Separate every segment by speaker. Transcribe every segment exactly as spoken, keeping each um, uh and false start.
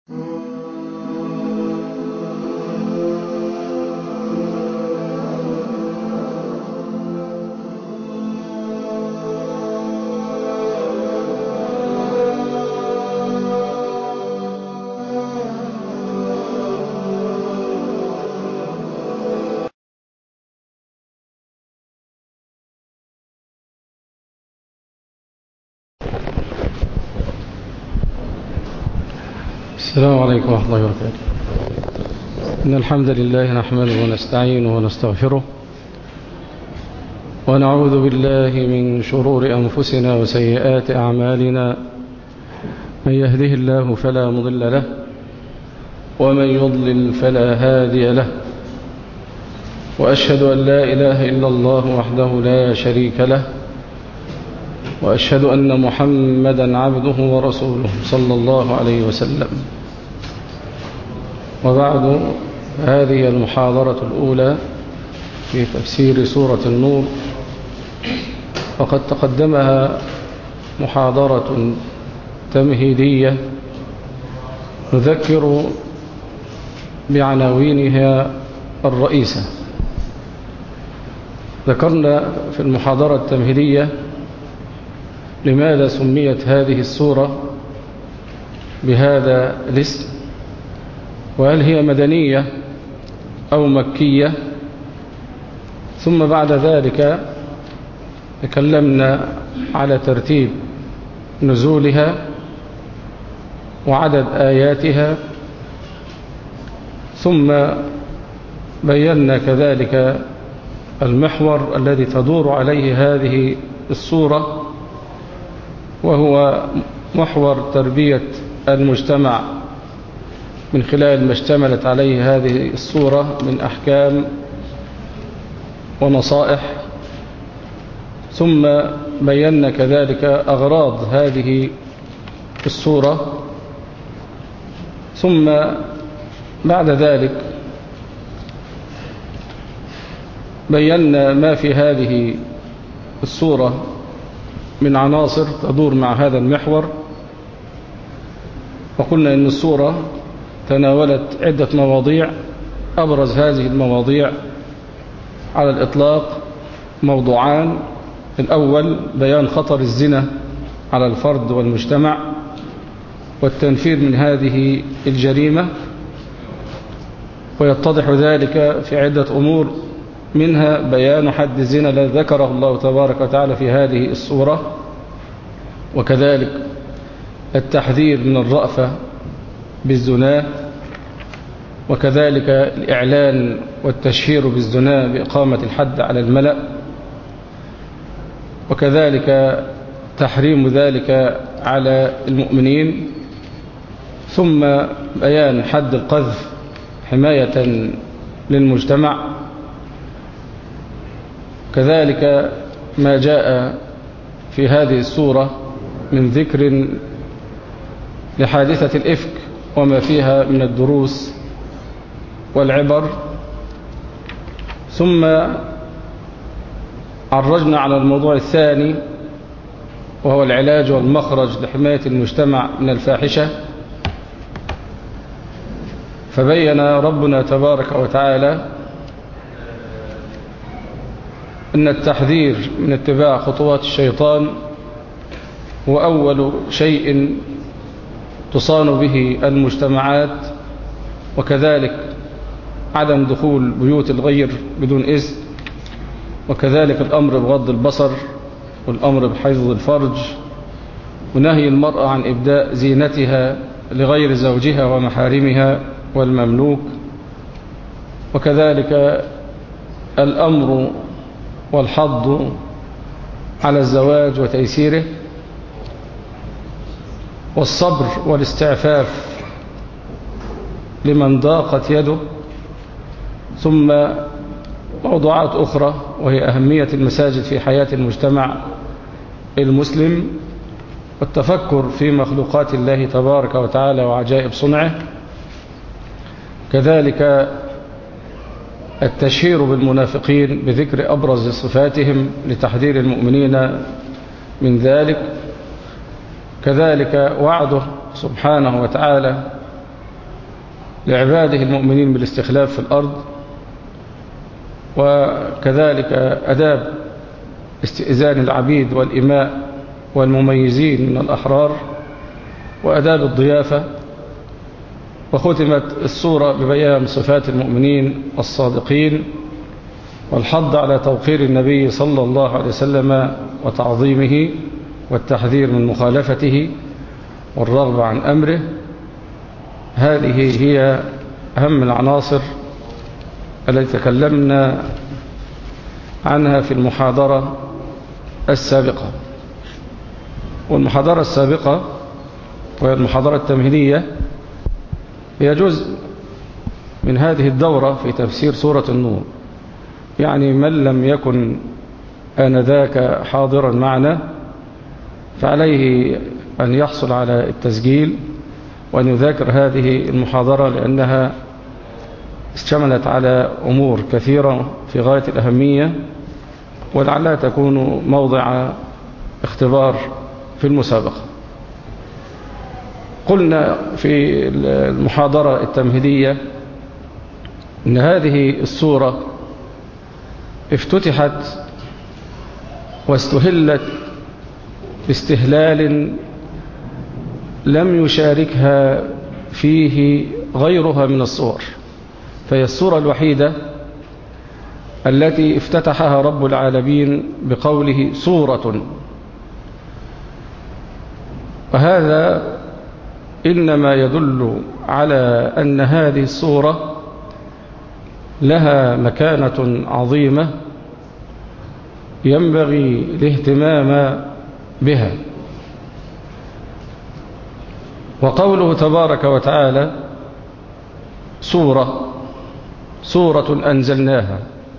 Speaker 1: السلام عليكم ورحمة الله وبركاته. إن الحمد لله نحمده ونستعينه ونستغفره ونعوذ بالله من شرور أنفسنا وسيئات أعمالنا. من يهده الله فلا مضل له ومن يضلل فلا هادي له، وأشهد أن لا إله إلا الله وحده لا شريك له، وأشهد أن محمدا عبده ورسوله صلى الله عليه وسلم. وبعد، هذه المحاضرة الأولى في تفسير سورة النور، وقد تقدمها محاضرة تمهيدية نذكر بعناوينها الرئيسة. ذكرنا في المحاضرة التمهيدية لماذا سميت هذه السورة بهذا الاسم، وهل هي مدنية أو مكية. ثم بعد ذلك تكلمنا على ترتيب نزولها وعدد آياتها، ثم بينا كذلك المحور الذي تدور عليه هذه السورة، وهو محور تربية المجتمع من خلال ما اشتملت عليه هذه السورة من أحكام ونصائح. ثم بينا كذلك أغراض هذه السورة. ثم بعد ذلك بينا ما في هذه السورة من عناصر تدور مع هذا المحور، وقلنا إن السورة تناولت عدة مواضيع. أبرز هذه المواضيع على الإطلاق موضوعان: الأول بيان خطر الزنا على الفرد والمجتمع والتنفير من هذه الجريمة، ويتضح ذلك في عدة أمور، منها بيان حد الزنا الذي ذكره الله تبارك وتعالى في هذه السورة، وكذلك التحذير من الرأفة بالزنا، وكذلك الإعلان والتشهير بالزنا بإقامة الحد على الملأ، وكذلك تحريم ذلك على المؤمنين، ثم بيان حد القذف حماية للمجتمع، كذلك ما جاء في هذه السورة من ذكر لحادثة الإفك وما فيها من الدروس والعبر. ثم عرجنا على الموضوع الثاني، وهو العلاج والمخرج لحماية المجتمع من الفاحشة. فبين ربنا تبارك وتعالى أن التحذير من اتباع خطوات الشيطان هو أول شيء تصان به المجتمعات، وكذلك عدم دخول بيوت الغير بدون إذن، وكذلك الأمر بغض البصر، والأمر بحفظ الفرج، ونهي المرأة عن إبداء زينتها لغير زوجها ومحارمها والمملوك، وكذلك الأمر والحض على الزواج وتيسيره، والصبر والاستعفاف لمن ضاقت يده. ثم موضوعات أخرى، وهي أهمية المساجد في حياة المجتمع المسلم، والتفكر في مخلوقات الله تبارك وتعالى وعجائب صنعه، كذلك التشهير بالمنافقين بذكر أبرز صفاتهم لتحذير المؤمنين من ذلك، كذلك وعده سبحانه وتعالى لعباده المؤمنين بالاستخلاف في الأرض، وكذلك أداب استئذان العبيد والإماء والمميزين من الأحرار، وأداب الضيافة. وختمت السورة ببيان صفات المؤمنين الصادقين، والحض على توقير النبي صلى الله عليه وسلم وتعظيمه، والتحذير من مخالفته، والرغبة عن أمره. هذه هي أهم العناصر التي تكلمنا عنها في المحاضرة السابقة. والمحاضرة السابقة وهي المحاضرة التمهيدية هي جزء من هذه الدورة في تفسير سورة النور. يعني من لم يكن آنذاك حاضرا معنا فعليه أن يحصل على التسجيل وأن يذاكر هذه المحاضرة، لأنها اشتملت على أمور كثيرة في غاية الأهمية، ولعلها تكون موضع اختبار في المسابقة. قلنا في المحاضرة التمهيدية أن هذه السورة افتتحت واستهلت باستهلال لم يشاركها فيه غيرها من الصور، فهي السورة الوحيدة التي افتتحها رب العالمين بقوله سورة. وهذا إنما يدل على أن هذه السورة لها مكانة عظيمة ينبغي الاهتمام بها. وقوله تبارك وتعالى سورة سورة أنزلناها،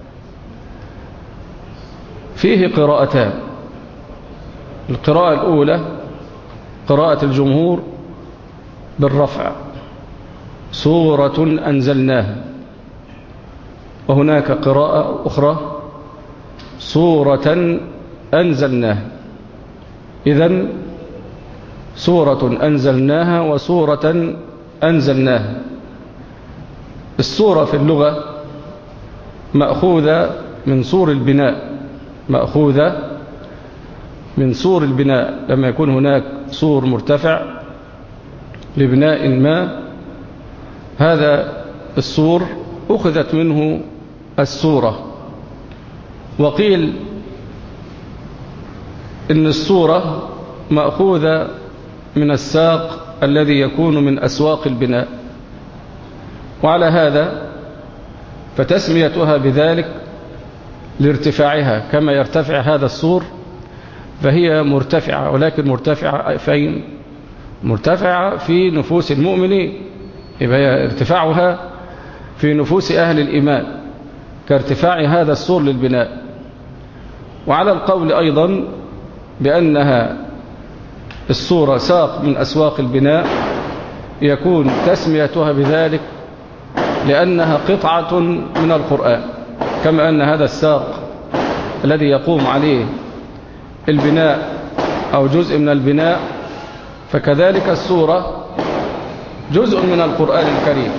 Speaker 1: فيه قراءتان. القراءة الأولى قراءة الجمهور بالرفع، سورة أنزلناها، وهناك قراءة أخرى سورة أنزلناها. إذن سورة أنزلناها وسورة أنزلناها. السورة في اللغة مأخوذة من سور البناء، مأخوذة من سور البناء. لما يكون هناك سور مرتفع لبناء ما، هذا السور أخذت منه السورة. وقيل إن السورة مأخوذة من الساق الذي يكون من أسواق البناء، وعلى هذا فتسميتها بذلك لارتفاعها، كما يرتفع هذا السور فهي مرتفعة، ولكن مرتفعة فين؟ مرتفعة في نفوس المؤمنين، يبقى ارتفاعها في نفوس أهل الإيمان كارتفاع هذا السور للبناء. وعلى القول أيضا بأنها السورة ساق من أسواق البناء، يكون تسميتها بذلك لأنها قطعة من القرآن، كما أن هذا الساق الذي يقوم عليه البناء أو جزء من البناء، فكذلك السورة جزء من القرآن الكريم.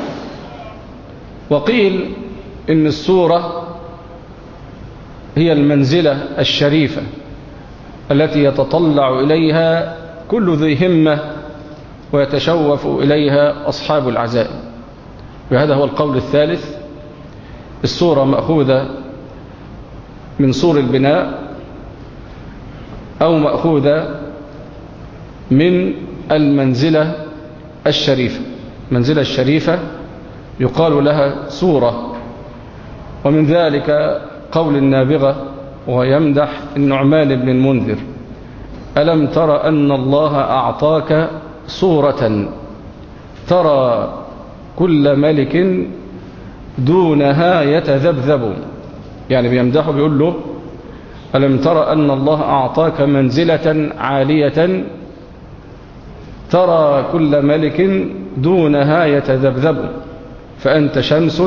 Speaker 1: وقيل إن السورة هي المنزلة الشريفة التي يتطلع إليها كل ذي همة ويتشوف إليها أصحاب العزائم. وهذا هو القول الثالث. السورة مأخوذة من سور البناء أو مأخوذة من المنزلة الشريفة. المنزلة الشريفة يقال لها سورة. ومن ذلك قول النابغة ويمدح النعمان بن المنذر: ألم تر أن الله أعطاك سورة ترى كل ملك دونها يتذبذب. يعني بيمدحه بيقول له: ألم تر أن الله أعطاك منزلة عالية ترى كل ملك دونها يتذبذب، فأنت شمس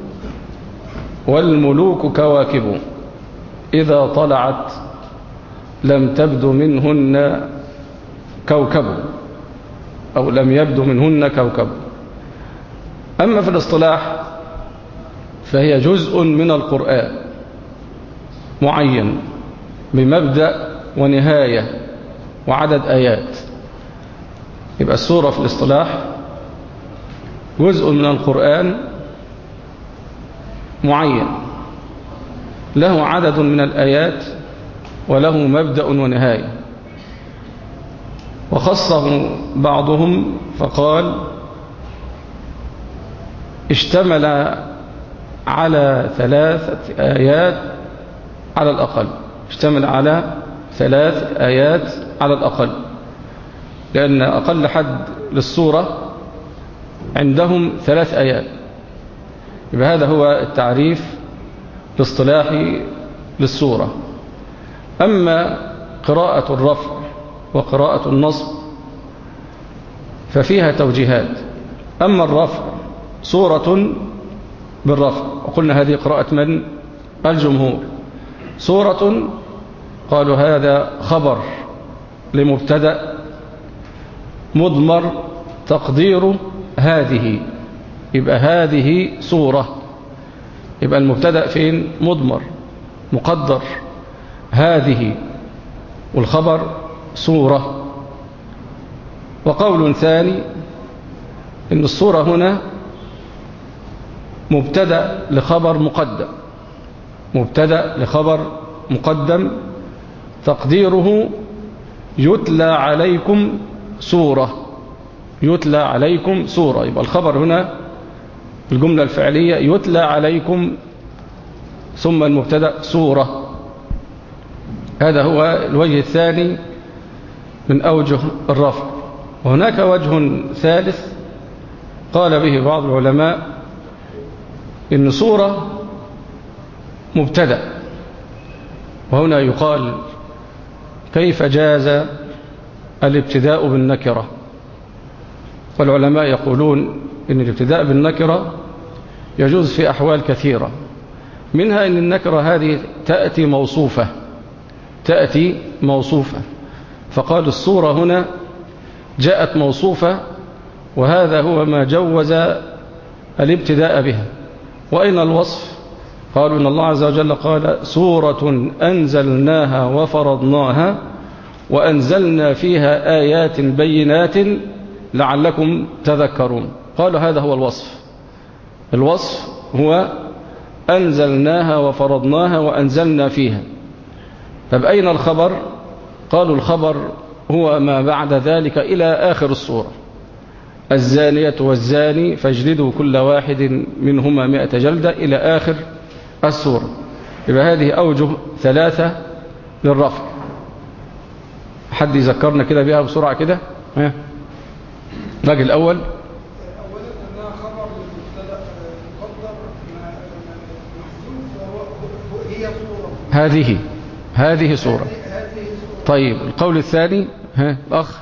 Speaker 1: والملوك كواكب، إذا طلعت لم تبدو منهن كوكب، أو لم يبدو منهن كوكب. أما في الاصطلاح فهي جزء من القرآن معين بمبدأ ونهاية وعدد آيات. يبقى السورة في الاصطلاح جزء من القرآن معين له عدد من الآيات وله مبدأ ونهاية. وخصه بعضهم فقال اشتمل على ثلاثة آيات على الأقل، اشتمل على ثلاث آيات على الأقل، لأن أقل حد للسورة عندهم ثلاث آيات. يبقى هذا هو التعريف الاصطلاحي للسورة. أما قراءة الرفع وقراءة النصب ففيها توجيهات. أما الرفع سورة بالرفع، وقلنا هذه قراءة من؟ الجمهور. سورة قالوا هذا خبر لمبتدأ مضمر تقديره هذه، يبقى هذه سورة، يبقى المبتدأ فين؟ مضمر مقدر هذه، والخبر سورة. وقول ثاني إن السورة هنا مبتدأ لخبر مقدم، مبتدأ لخبر مقدم تقديره يتلى عليكم سورة، يتلى عليكم سورة. يبقى الخبر هنا الجملة الفعلية يتلى عليكم، ثم المبتدأ سورة. هذا هو الوجه الثاني من أوجه الرفع. وهناك وجه ثالث قال به بعض العلماء إن سورة مبتدأ، وهنا يقال كيف جاز الابتداء بالنكرة؟ والعلماء يقولون إن الابتداء بالنكرة يجوز في أحوال كثيرة، منها أن النكرة هذه تأتي موصوفة، تأتي موصوفة، فقال السورة هنا جاءت موصوفة، وهذا هو ما جوز الابتداء بها. وأين الوصف؟ قالوا إن الله عز وجل قال سورة أنزلناها وفرضناها وأنزلنا فيها آيات بينات لعلكم تذكرون. قالوا هذا هو الوصف، الوصف هو أنزلناها وفرضناها وأنزلنا فيها. طب أين الخبر؟ قالوا الخبر هو ما بعد ذلك إلى آخر السورة، الزانية والزاني فاجلدوا كل واحد منهما مئة جلدة إلى آخر السورة. يبقى هذه أوجه ثلاثة للرفع. حد يذكرنا كده بها بسرعة كده؟ ها باقي الأول.
Speaker 2: أولا أنها خبر للمبتدأ مقدر محذوف، هي صورة،
Speaker 1: هذه هذه صورة. طيب القول الثاني ها الأخ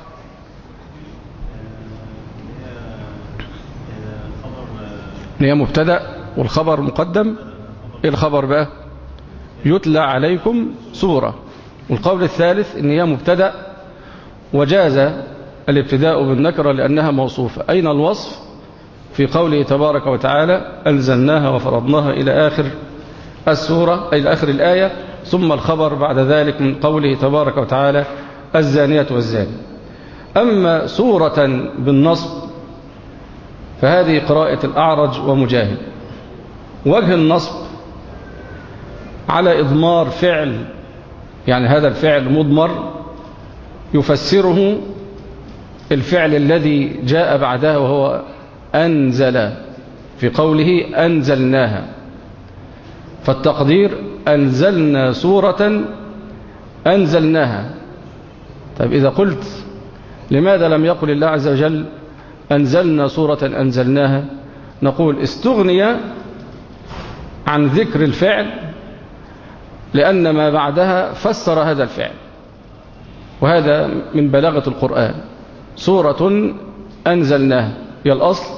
Speaker 1: هي مبتدأ والخبر مقدم. ايه الخبر بقى؟ يتلى عليكم سورة. والقول الثالث ان هي مبتدأ وجاز الابتداء بالنكرة لأنها موصوفة. أين الوصف؟ في قوله تبارك وتعالى أنزلناها وفرضناها إلى آخر السورة، أي إلى آخر الآية، ثم الخبر بعد ذلك من قوله تبارك وتعالى الزانية والزاني. أما سورة بالنصب فهذه قراءة الأعرج ومجاهد. وجه النصب على إضمار فعل، يعني هذا الفعل مضمر يفسره الفعل الذي جاء بعدها وهو أنزل، في قوله أنزلناها، فالتقدير أنزلنا سورة أنزلناها. طيب إذا قلت لماذا لم يقل الله عز وجل أنزلنا سورة أنزلناها؟ نقول استغني عن ذكر الفعل لأن ما بعدها فسر هذا الفعل، وهذا من بلاغة القرآن. سورة أنزلناها هي الأصل،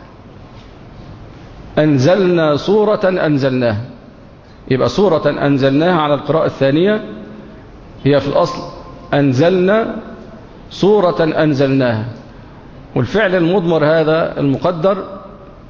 Speaker 1: أنزلنا سورة أنزلناها، يبقى سورة أنزلناها على القراءة الثانية هي في الأصل أنزلنا سورة أنزلناها. والفعل المضمر هذا المقدر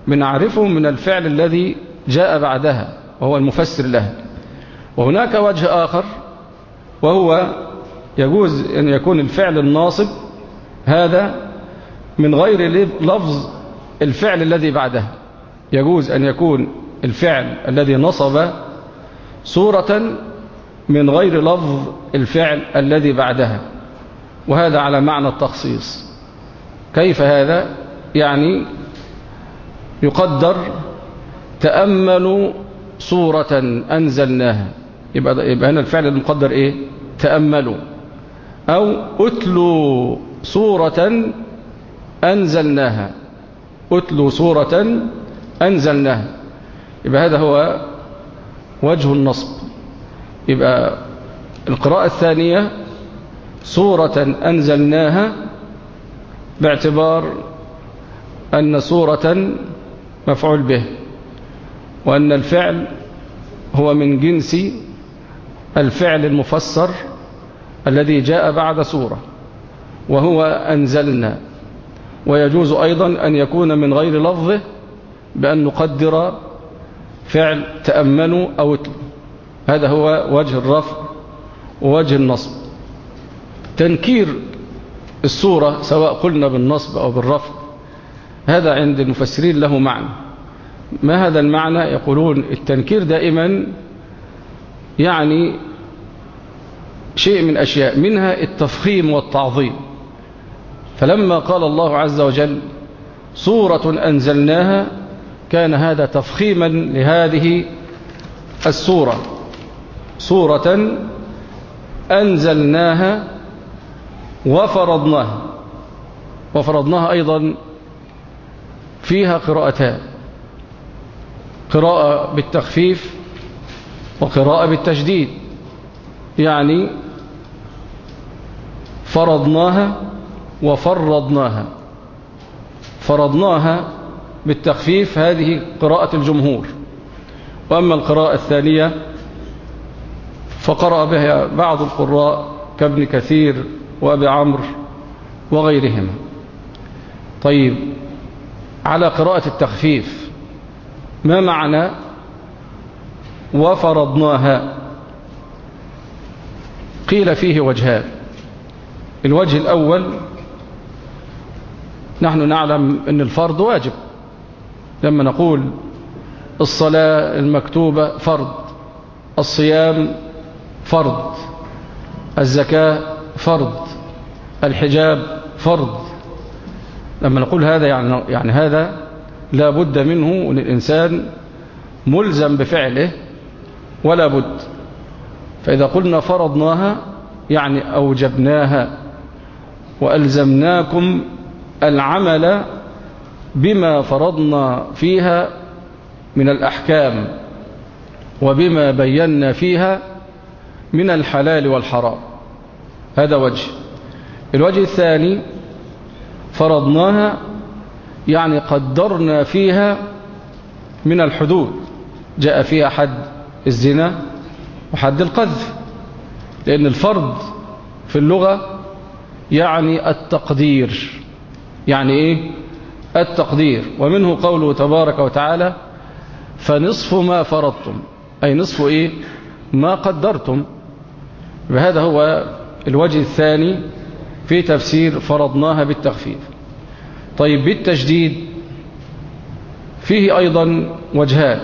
Speaker 1: بنعرفه من الفعل الذي جاء بعدها وهو المفسر لها. وهناك وجه آخر وهو يجوز أن يكون الفعل الناصب هذا من غير لفظ الفعل الذي بعده. يجوز أن يكون الفعل الذي نصب صورة من غير لفظ الفعل الذي بعدها، وهذا على معنى التخصيص. كيف هذا؟ يعني يقدر تأملوا صورة أنزلناها، يبقى, يبقى هنا الفعل المقدر إيه؟ تأملوا. أو أتلوا صورة أنزلناها، أتلوا صورة أنزلناها، يبقى هذا هو وجه النصب. يبقى القراءة الثانية صورة أنزلناها باعتبار أن صورة مفعول به، وأن الفعل هو من جنس الفعل المفسر الذي جاء بعد صورة، وهو أنزلنا. ويجوز أيضا أن يكون من غير لفظه بأن نقدر فعل تأملوا أو اتلوا. هذا هو وجه الرفع ووجه النصب. تنكير الصورة سواء قلنا بالنصب أو بالرفع هذا عند المفسرين له معنى. ما هذا المعنى؟ يقولون التنكير دائما يعني شيء من أشياء، منها التفخيم والتعظيم. فلما قال الله عز وجل صورة أنزلناها كان هذا تفخيما لهذه السورة، صورة أنزلناها وفرضناها. وفرضناها أيضا فيها قراءتان، قراءة بالتخفيف وقراءة بالتشديد. يعني فرضناها وفرضناها. فرضناها بالتخفيف هذه قراءة الجمهور، وأما القراءة الثانية فقرأ بها بعض القراء كابن كثير وأبي عمرو وغيرهم. طيب، على قراءة التخفيف ما معنى وفرضناها؟ قيل فيه وجهان. الوجه الأول، نحن نعلم أن الفرض واجب، لما نقول الصلاة المكتوبة فرض، الصيام فرض، الزكاة فرض، الحجاب فرض. لما نقول هذا يعني, يعني هذا لا بد منه، والإنسان ملزم بفعله ولا بد. فإذا قلنا فرضناها يعني أوجبناها وألزمناكم العمل بما فرضنا فيها من الأحكام وبما بينا فيها من الحلال والحرام. هذا وجه. الوجه الثاني فرضناها يعني قدرنا فيها من الحدود، جاء فيها حد الزنا وحد القذف، لأن الفرض في اللغة يعني التقدير. يعني إيه التقدير؟ ومنه قوله تبارك وتعالى فنصف ما فرضتم، أي نصف إيه ما قدرتم. وهذا هو الوجه الثاني في تفسير فرضناها بالتخفيف. طيب، بالتجديد فيه أيضا وجهان.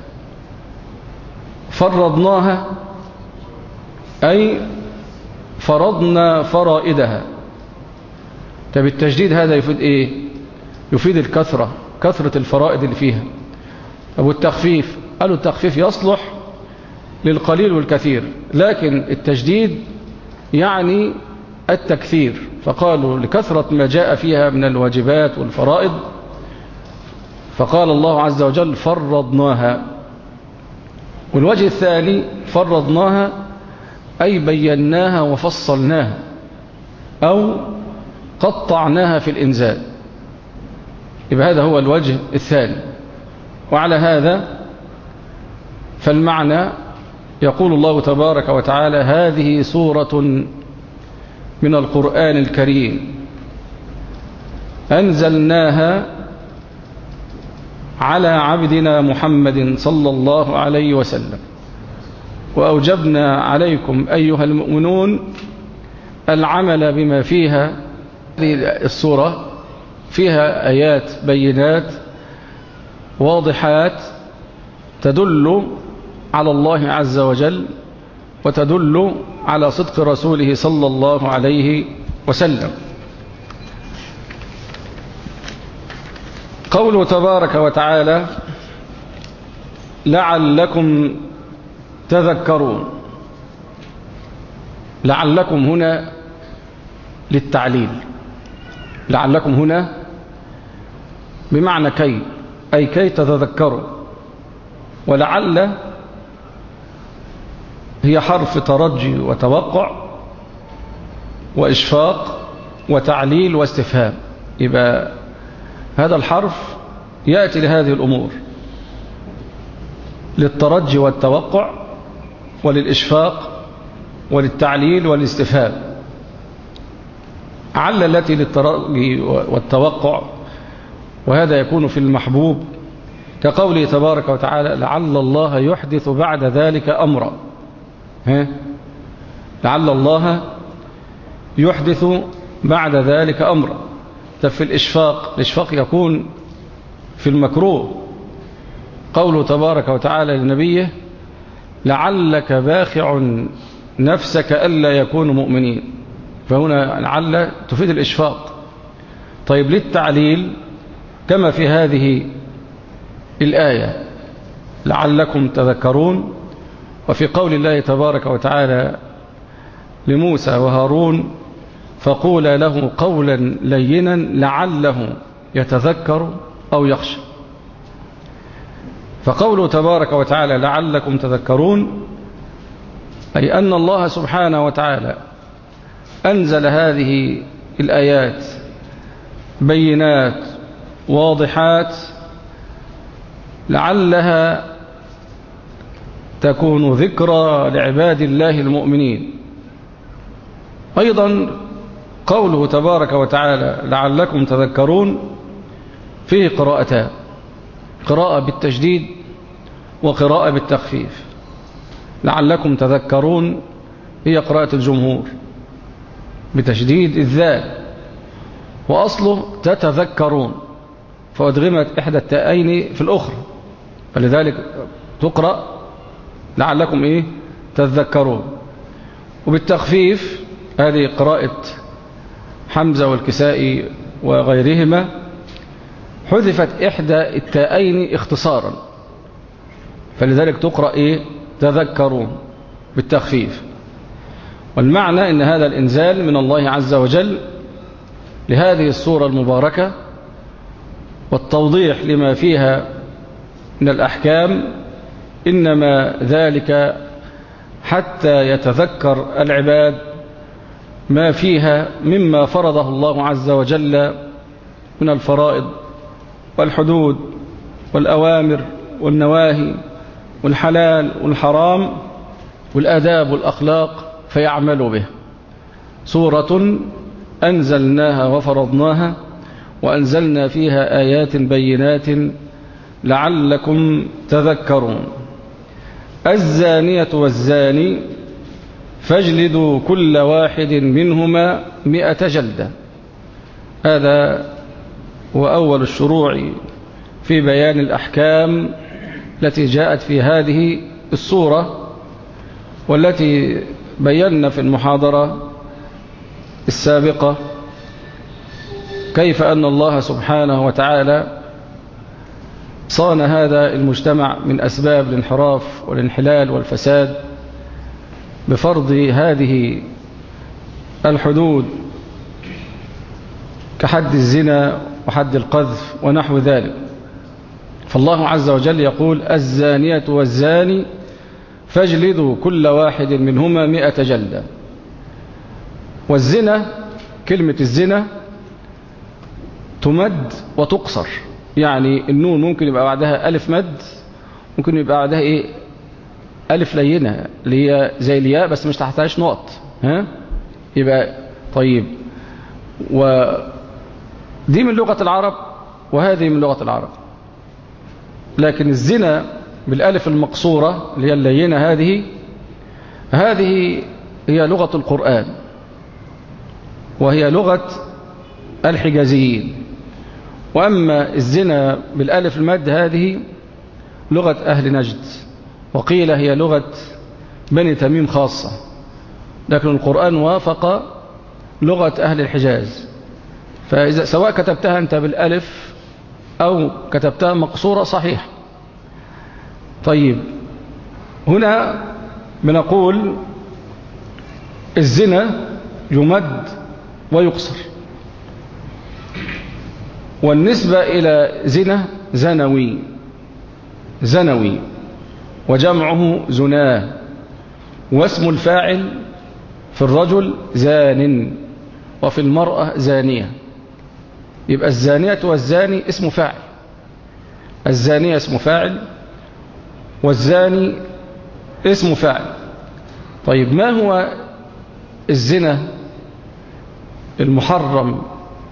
Speaker 1: فرضناها أي فرضنا فرائدها. طيب، التجديد هذا يفيد إيه؟ يفيد الكثرة، كثرة الفرائد اللي فيها. أو التخفيف، قالوا التخفيف يصلح للقليل والكثير، لكن التجديد يعني التكثير، فقالوا لكثرة ما جاء فيها من الواجبات والفرائض، فقال الله عز وجل فرضناها. والوجه الثاني فرضناها أي بيناها وفصلناها أو قطعناها في الإنزال. يبقى هذا هو الوجه الثاني. وعلى هذا فالمعنى يقول الله تبارك وتعالى هذه سورة من القرآن الكريم أنزلناها على عبدنا محمد صلى الله عليه وسلم، وأوجبنا عليكم أيها المؤمنون العمل بما فيها. هذه السورة فيها آيات بينات واضحات تدل على الله عز وجل وتدل على صدق رسوله صلى الله عليه وسلم. قوله تبارك وتعالى لعلكم تذكرون، لعلكم هنا للتعليل، لعلكم هنا بمعنى كي، أي كي تتذكروا. ولعل هي حرف ترجي وتوقع وإشفاق وتعليل واستفهام، يبقى هذا الحرف يأتي لهذه الأمور، للترجي والتوقع وللإشفاق وللتعليل والاستفهام. عل التي للترجي والتوقع، وهذا يكون في المحبوب كقوله تبارك وتعالى لعل الله يحدث بعد ذلك أمرا. ها؟ لعل الله يحدث بعد ذلك أمرا. في الإشفاق، الإشفاق يكون في المكروه، قوله تبارك وتعالى لنبيه لعلك باخع نفسك ألا يكونوا مؤمنين، فهنا لعل تفيد الإشفاق. طيب للتعليل كما في هذه الآية لعلكم تذكرون، وفي قول الله تبارك وتعالى لموسى وهارون فقولا له قولا لينا لعله يتذكر أو يخشى. فقوله تبارك وتعالى لعلكم تذكرون أي أن الله سبحانه وتعالى أنزل هذه الآيات بينات واضحات لعلها تكون ذكرى لعباد الله المؤمنين. أيضا قوله تبارك وتعالى لعلكم تذكرون فيه قراءتان، قراءة بالتشديد وقراءة بالتخفيف. لعلكم تذكرون هي قراءة الجمهور بتشديد الذال، وأصله تتذكرون، فأدغمت إحدى التاءين في الأخرى، فلذلك تقرأ لعلكم إيه تذكرون. وبالتخفيف هذه قراءة حمزة والكسائي وغيرهما، حذفت إحدى التاءين اختصارا، فلذلك تقرأ إيه تذكرون بالتخفيف. والمعنى إن هذا الإنزال من الله عز وجل لهذه السورة المباركة والتوضيح لما فيها من الأحكام، إنما ذلك حتى يتذكر العباد ما فيها مما فرضه الله عز وجل من الفرائض والحدود والأوامر والنواهي والحلال والحرام والآداب والأخلاق، فيعملوا به. سورة أنزلناها وفرضناها وأنزلنا فيها آيات بينات لعلكم تذكرون. الزانية والزاني فاجلدوا كل واحد منهما مئة جلدة. هذا هو أول الشروع في بيان الأحكام التي جاءت في هذه السورة، والتي بينا في المحاضرة السابقة كيف أن الله سبحانه وتعالى صان هذا المجتمع من أسباب الانحراف والانحلال والفساد بفرض هذه الحدود كحد الزنا وحد القذف ونحو ذلك. فالله عز وجل يقول الزانية والزاني فاجلدوا كل واحد منهما مئة جلدة. والزنا، كلمة الزنا تمد وتقصر، يعني النون ممكن يبقى بعدها ألف مد، ممكن يبقى بعدها إيه ألف لينة اللي هي زي الياء بس مش تحتهاش نقط، ها يبقى طيب. ودي من لغة العرب وهذه من لغة العرب. لكن الزنا بالالف المقصورة اللي هي اللينة هذه هذه هي لغة القرآن، وهي لغة الحجازيين. وأما الزنا بالالف المد هذه لغة أهل نجد، وقيل هي لغة بني تميم خاصة، لكن القرآن وافق لغة أهل الحجاز. فإذا سواء كتبتها أنت بالالف أو كتبتها مقصورة صحيح. طيب هنا بنقول الزنا يمد ويقصر، والنسبة إلى زنا زنوي زنوي وجمعه زناه، واسم الفاعل في الرجل زان وفي المرأة زانية. يبقى الزانية والزاني اسم فاعل، الزانية اسم فاعل والزاني اسم فاعل. طيب ما هو الزنا المحرم؟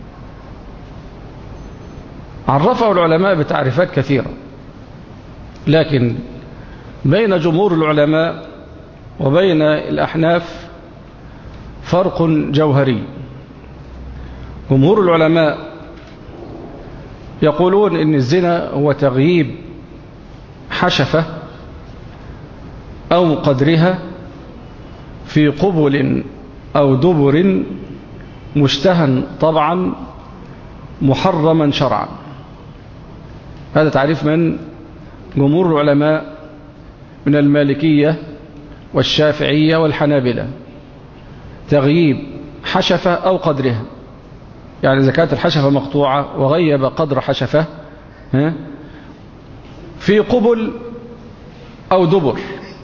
Speaker 1: عرفه العلماء بتعريفات كثيرة، لكن بين جمهور العلماء وبين الأحناف فرق جوهري. جمهور العلماء يقولون إن الزنا هو تغييب حشفة أو قدرها في قبل أو دبر مشتهى طبعا محرما شرعا. هذا تعريف من جمهور العلماء من المالكية والشافعية والحنابلة. تغييب حشفة أو قدرها، يعني إذا كانت الحشفة مقطوعة وغيب قدر حشفة في قبل أو دبر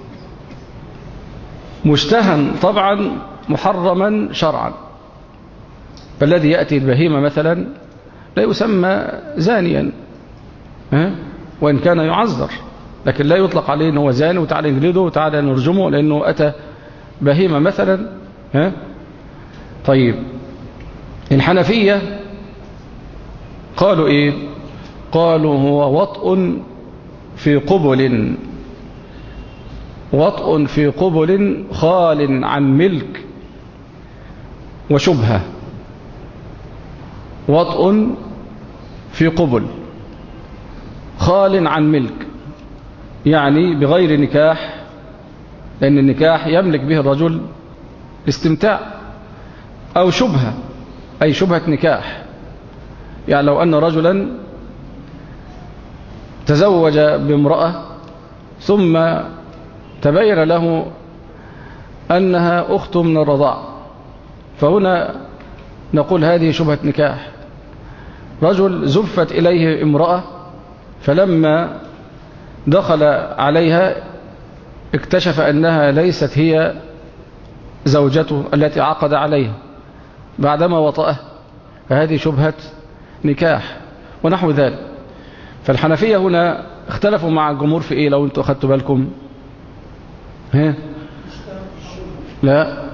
Speaker 1: مشتهى طبعا محرما شرعا. فالذي يأتي البهيمة مثلا لا يسمى زانيا وإن كان يعذر، لكن لا يطلق عليه أنه زاني وتعالى نجلده وتعالى نرجمه لأنه أتى بهيمة مثلا. ها؟ طيب الحنفية قالوا إيه؟ قالوا هو وطء في قبل، وطء في قبل خال عن ملك وشبهة. وطء في قبل خال عن ملك، يعني بغير نكاح، لأن النكاح يملك به الرجل استمتاع، أو شبهة أي شبهة نكاح. يعني لو أن رجلا تزوج بامرأة ثم تبين له أنها أخت من الرضاع، فهنا نقول هذه شبهة نكاح. رجل زفت إليه امرأة، فلما دخل عليها اكتشف أنها ليست هي زوجته التي عقد عليها بعدما وطأه، فهذه شبهة نكاح ونحو ذلك. فالحنفية هنا اختلفوا مع الجمهور في إيه لو أنتوا أخذتوا بالكم؟ ها؟ لا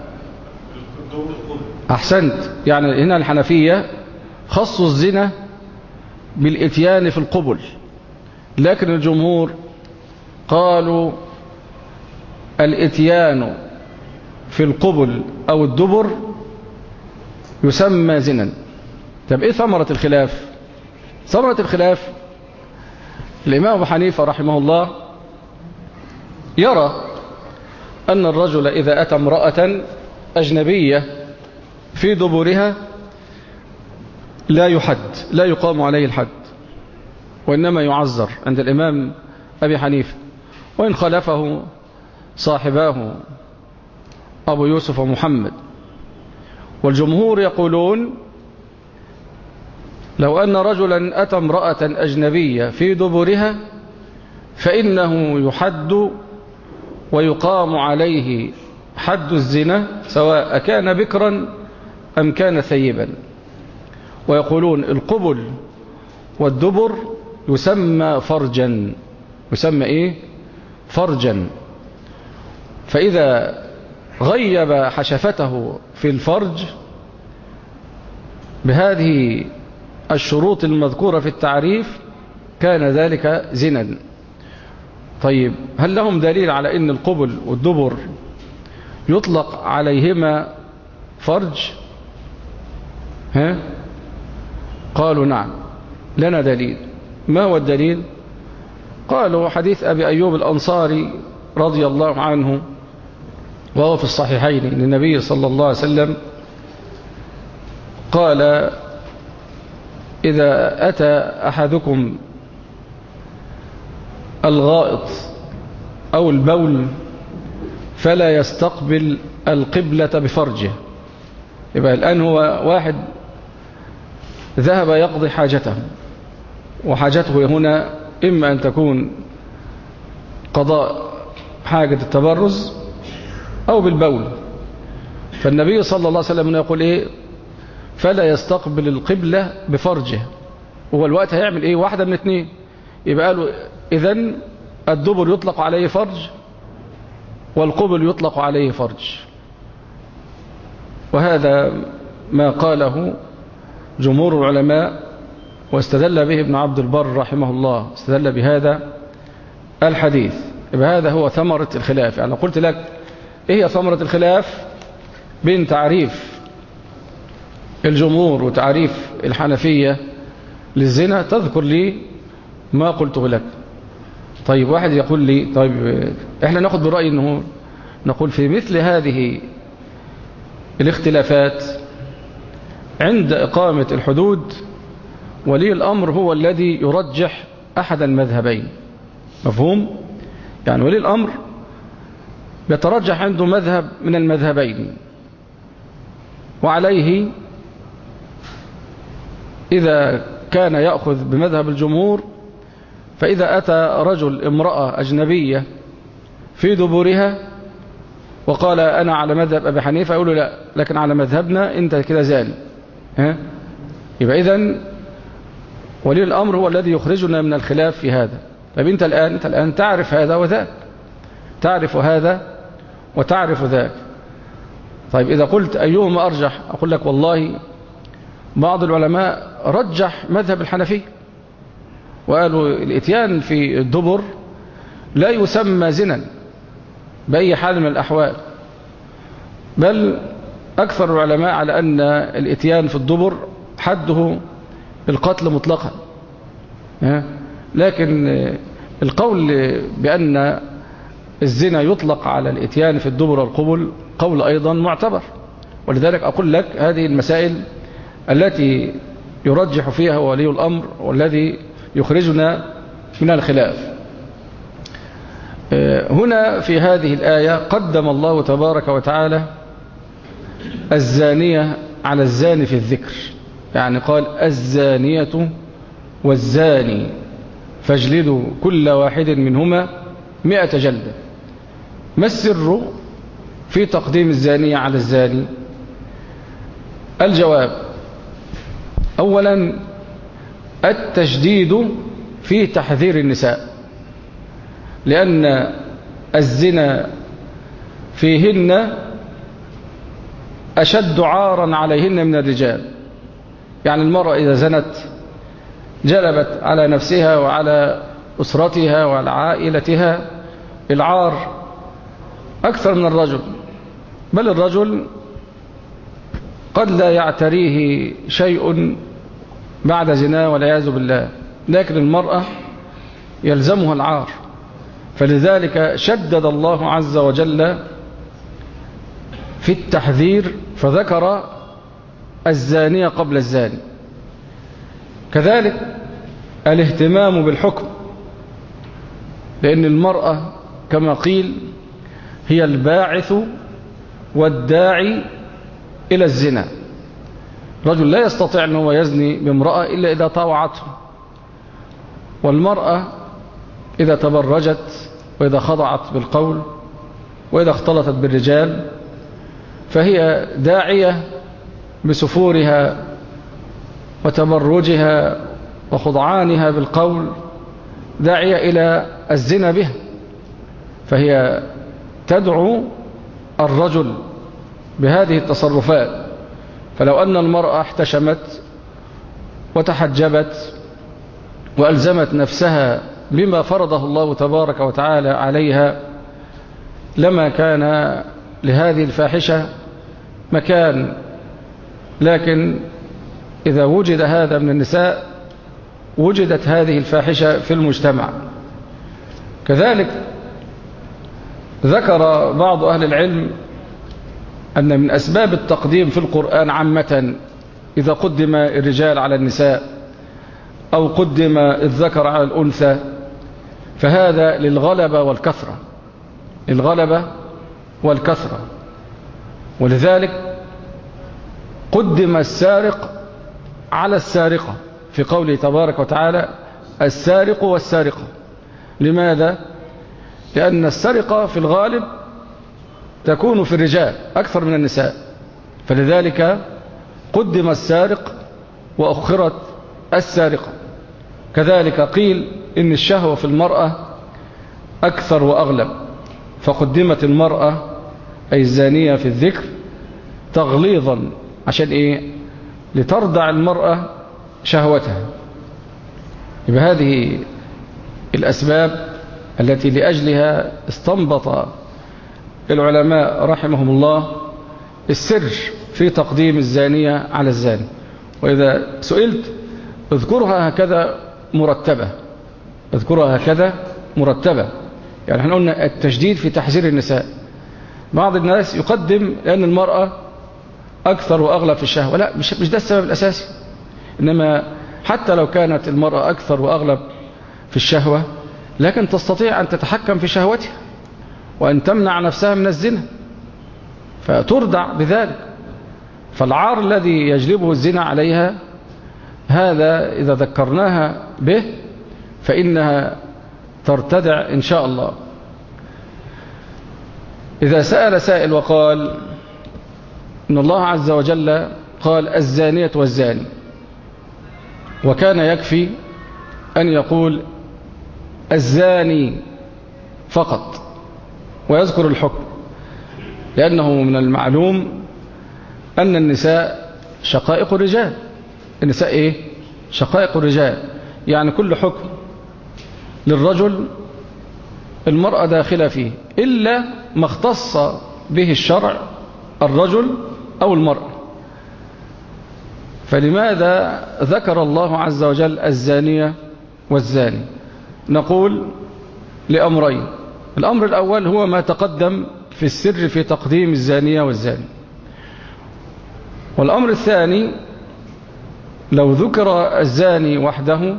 Speaker 1: أحسنت. يعني هنا الحنفية خصوا الزنا بالإتيان في القبل، لكن الجمهور قالوا الإتيان في القبل أو الدبر يسمى زنا. طب إيه ثمرة الخلاف؟ ثمرة الخلاف الإمام أبو حنيفة رحمه الله يرى أن الرجل إذا أتى امرأة أجنبية في دبرها لا يحد، لا يقام عليه الحد، وإنما يعذر عند الإمام أبي حنيفة، وإن خالفه صاحباه أبو يوسف ومحمد. والجمهور يقولون لو أن رجلا أتى امرأة أجنبية في دبرها فإنه يحد ويقام عليه حد الزنا سواء كان بكرا أم كان ثيبا. ويقولون القبل والدبر يسمى فرجا، يسمى إيه؟ فرجا. فإذا غيب حشفته في الفرج بهذه الشروط المذكورة في التعريف كان ذلك زنا. طيب هل لهم دليل على أن القبل والدبر يطلق عليهما فرج؟ ها؟ قالوا نعم لنا دليل. ما هو الدليل؟ قالوا حديث أبي أيوب الأنصاري رضي الله عنه وهو في الصحيحين للنبي صلى الله عليه وسلم قال: إذا أتى أحدكم الغائط أو البول فلا يستقبل القبلة بفرجه. يبقى الآن هو واحد ذهب يقضي حاجته، وحاجته هنا إما أن تكون قضاء حاجة التبرز أو بالبول، فالنبي صلى الله عليه وسلم يقول إيه؟ فلا يستقبل القبلة بفرجه. هو الوقت هيعمل إيه؟ واحدة من اثنين. يبقى قالوا إذن الدبر يطلق عليه فرج والقبل يطلق عليه فرج، وهذا ما قاله جمهور العلماء، واستدل به ابن عبد البر رحمه الله، استدل بهذا الحديث. يبقى هذا هو ثمرة الخلاف. يعني قلت لك إيه هي ثمرة الخلاف بين تعريف الجمهور وتعريف الحنفية للزنا؟ تذكر لي ما قلته لك. طيب واحد يقول لي طيب احنا ناخد برأي انه نقول في مثل هذه الاختلافات عند إقامة الحدود ولي الأمر هو الذي يرجح أحد المذهبين. مفهوم؟ يعني ولي الأمر يترجح عنده مذهب من المذهبين، وعليه إذا كان يأخذ بمذهب الجمهور، فإذا أتى رجل امرأة أجنبية في دبورها وقال أنا على مذهب أبي حنيفة، يقول له لا، لكن على مذهبنا أنت كده زاني. ها؟ يبقى إذن ولي الأمر هو الذي يخرجنا من الخلاف في هذا. طيب أنت الآن, أنت الآن تعرف هذا وذاك، تعرف هذا وتعرف ذاك. طيب إذا قلت أيهما أرجح، أقول لك والله بعض العلماء رجح مذهب الحنفي وقالوا الإتيان في الدبر لا يسمى زنا بأي حال من الأحوال، بل أكثر العلماء على أن الإتيان في الدبر حده القتل مطلقا. لكن القول بأن الزنا يطلق على الإتيان في الدبر والقبل قول أيضا معتبر، ولذلك أقول لك هذه المسائل التي يرجح فيها ولي الأمر والذي يخرجنا من الخلاف. هنا في هذه الآية قدم الله تبارك وتعالى الزانية على الزاني في الذكر، يعني قال الزانية والزاني فاجلدوا كل واحد منهما مئة جلدة. ما السر في تقديم الزانية على الزاني؟ الجواب: أولا التشديد في تحذير النساء، لأن الزنا فيهن أشد عارا عليهن من الرجال. يعني المرأة إذا زنت جلبت على نفسها وعلى أسرتها وعلى عائلتها العار أكثر من الرجل، بل الرجل قد لا يعتريه شيء بعد زنا والعياذ بالله، لكن المرأة يلزمها العار. فلذلك شدد الله عز وجل في التحذير فذكر الزانية قبل الزاني. كذلك الاهتمام بالحكم، لأن المرأة كما قيل هي الباعث والداعي إلى الزنا. رجل لا يستطيع أن هو يزني بامرأة إلا إذا طاوعته، والمرأة إذا تبرجت وإذا خضعت بالقول وإذا اختلطت بالرجال فهي داعية بسفورها وتبرجها وخضعانها بالقول، داعية إلى الزنا به، فهي تدعو الرجل بهذه التصرفات. فلو أن المرأة احتشمت وتحجبت وألزمت نفسها بما فرضه الله تبارك وتعالى عليها لما كان لهذه الفاحشة مكان. لكن إذا وجد هذا من النساء وجدت هذه الفاحشة في المجتمع. كذلك ذكر بعض أهل العلم أن من أسباب التقديم في القرآن عامة إذا قدم الرجال على النساء أو قدم الذكر على الأنثى فهذا للغلبة والكثرة، الغلبة والكثرة. ولذلك قدم السارق على السارقة في قوله تبارك وتعالى السارق والسارقة. لماذا؟ لأن السرقة في الغالب تكون في الرجال أكثر من النساء، فلذلك قدم السارق وأخرت السارقة. كذلك قيل إن الشهوة في المرأة أكثر وأغلب، فقدمت المرأة أي الزانية في الذكر تغليظا. عشان إيه؟ لترضع المرأة شهوتها. يبقى هذه الأسباب التي لأجلها استنبط العلماء رحمهم الله السر في تقديم الزانية على الزاني. وإذا سئلت اذكرها هكذا مرتبة، اذكرها هكذا مرتبة. يعني احنا قلنا التشديد في تحذير النساء. بعض الناس يقدم لأن المرأة أكثر وأغلب في الشهوة. لا، مش, مش ده السبب الأساسي. إنما حتى لو كانت المرأة أكثر وأغلب في الشهوة لكن تستطيع أن تتحكم في شهوتها وأن تمنع نفسها من الزنا فتردع بذلك. فالعار الذي يجلبه الزنا عليها هذا إذا ذكرناها به فإنها ترتدع إن شاء الله. إذا سأل سائل وقال إن الله عز وجل قال الزانية والزاني، وكان يكفي أن يقول الزاني فقط ويذكر الحكم، لأنه من المعلوم أن النساء شقائق الرجال. النساء إيه؟ شقائق الرجال، يعني كل حكم للرجل المرأة داخلة فيه إلا ما اختص به الشرع الرجل أو المرأة. فلماذا ذكر الله عز وجل الزانية والزاني؟ نقول لأمرين. الأمر الأول هو ما تقدم في السر في تقديم الزانية والزاني. والأمر الثاني لو ذكر الزاني وحده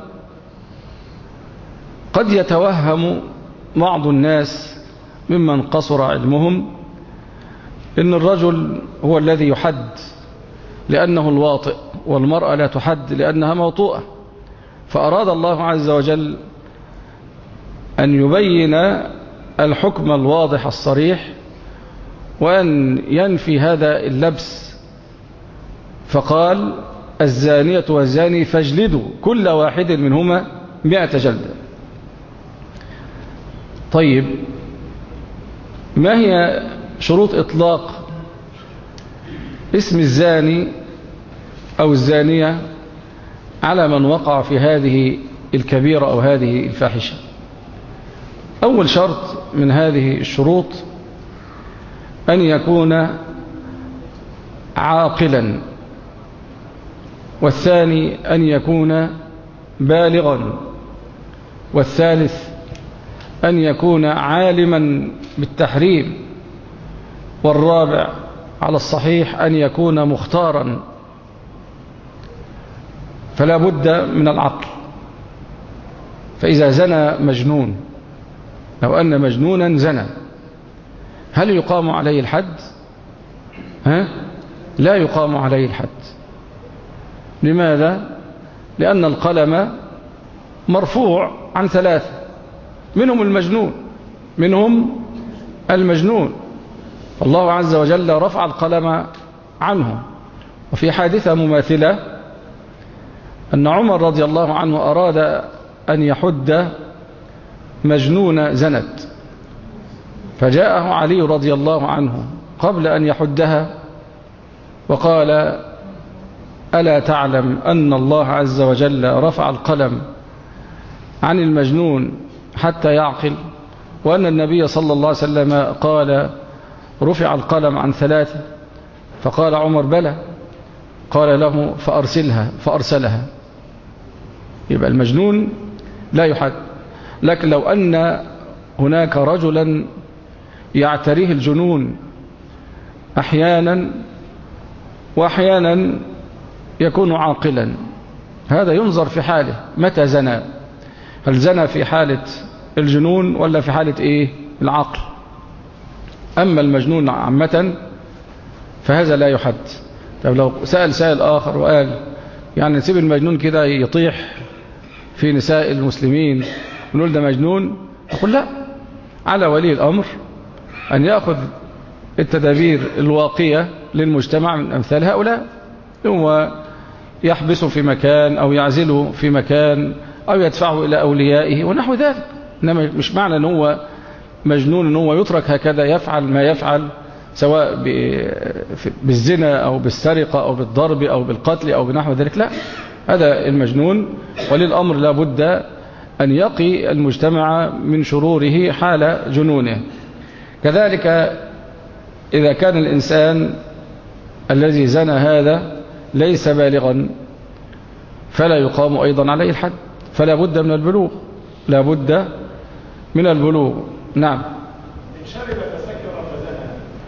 Speaker 1: قد يتوهم بعض الناس ممن قصر علمهم إن الرجل هو الذي يحد لأنه الواطئ والمرأة لا تحد لأنها موطوءة. فأراد الله عز وجل أن يبين الحكم الواضح الصريح وأن ينفي هذا اللبس، فقال الزانية والزاني فاجلدوا كل واحد منهما مئة جلدة. طيب، ما هي شروط إطلاق اسم الزاني أو الزانية على من وقع في هذه الكبيرة أو هذه الفاحشة؟ أول شرط من هذه الشروط أن يكون عاقلا، والثاني أن يكون بالغا، والثالث أن يكون عالما بالتحريم، والرابع على الصحيح أن يكون مختارا. فلا بد من العقل. فإذا زنى مجنون، لو أن مجنونا زنى، هل يقام عليه الحد؟ ها؟ لا يقام عليه الحد. لماذا؟ لأن القلم مرفوع عن ثلاثة، منهم المجنون منهم المجنون فالله عز وجل رفع القلم عنه. وفي حادثة مماثلة أن عمر رضي الله عنه أراد أن يحد مجنون زنت، فجاءه علي رضي الله عنه قبل أن يحدها وقال ألا تعلم أن الله عز وجل رفع القلم عن المجنون حتى يعقل، وأن النبي صلى الله عليه وسلم قال رفع القلم عن ثلاثة، فقال عمر بلى، قال له فأرسلها فأرسلها. يبقى المجنون لا يحد. لكن لو أن هناك رجلا يعتريه الجنون أحيانا وأحيانا يكون عاقلا، هذا ينظر في حاله متى زنى، هل زنى في حالة الجنون ولا في حالة إيه؟ العقل. أما المجنون عامة فهذا لا يحد. طب لو سأل سائل آخر وقال يعني نسيب المجنون كده يطيح في نساء المسلمين ونقول ده مجنون، أقول لا، على ولي الأمر أن يأخذ التدابير الواقية للمجتمع من أمثال هؤلاء، هو يحبسه في مكان أو يعزله في مكان أو يدفعه إلى أوليائه ونحو ذلك. إنما مش معنى أنه هو مجنون أنه هو يترك هكذا يفعل ما يفعل، سواء بالزنا أو بالسرقة أو بالضرب أو بالقتل أو بنحو ذلك، لا، هذا المجنون ولي الأمر لا بد أن يقي المجتمع من شروره حال جنونه. كذلك إذا كان الإنسان الذي زنى هذا ليس بالغا فلا يقام أيضا عليه الحد، فلا بد من البلوغ، لا بد من البلوغ. نعم.
Speaker 3: إن شرب فسكر فزنى.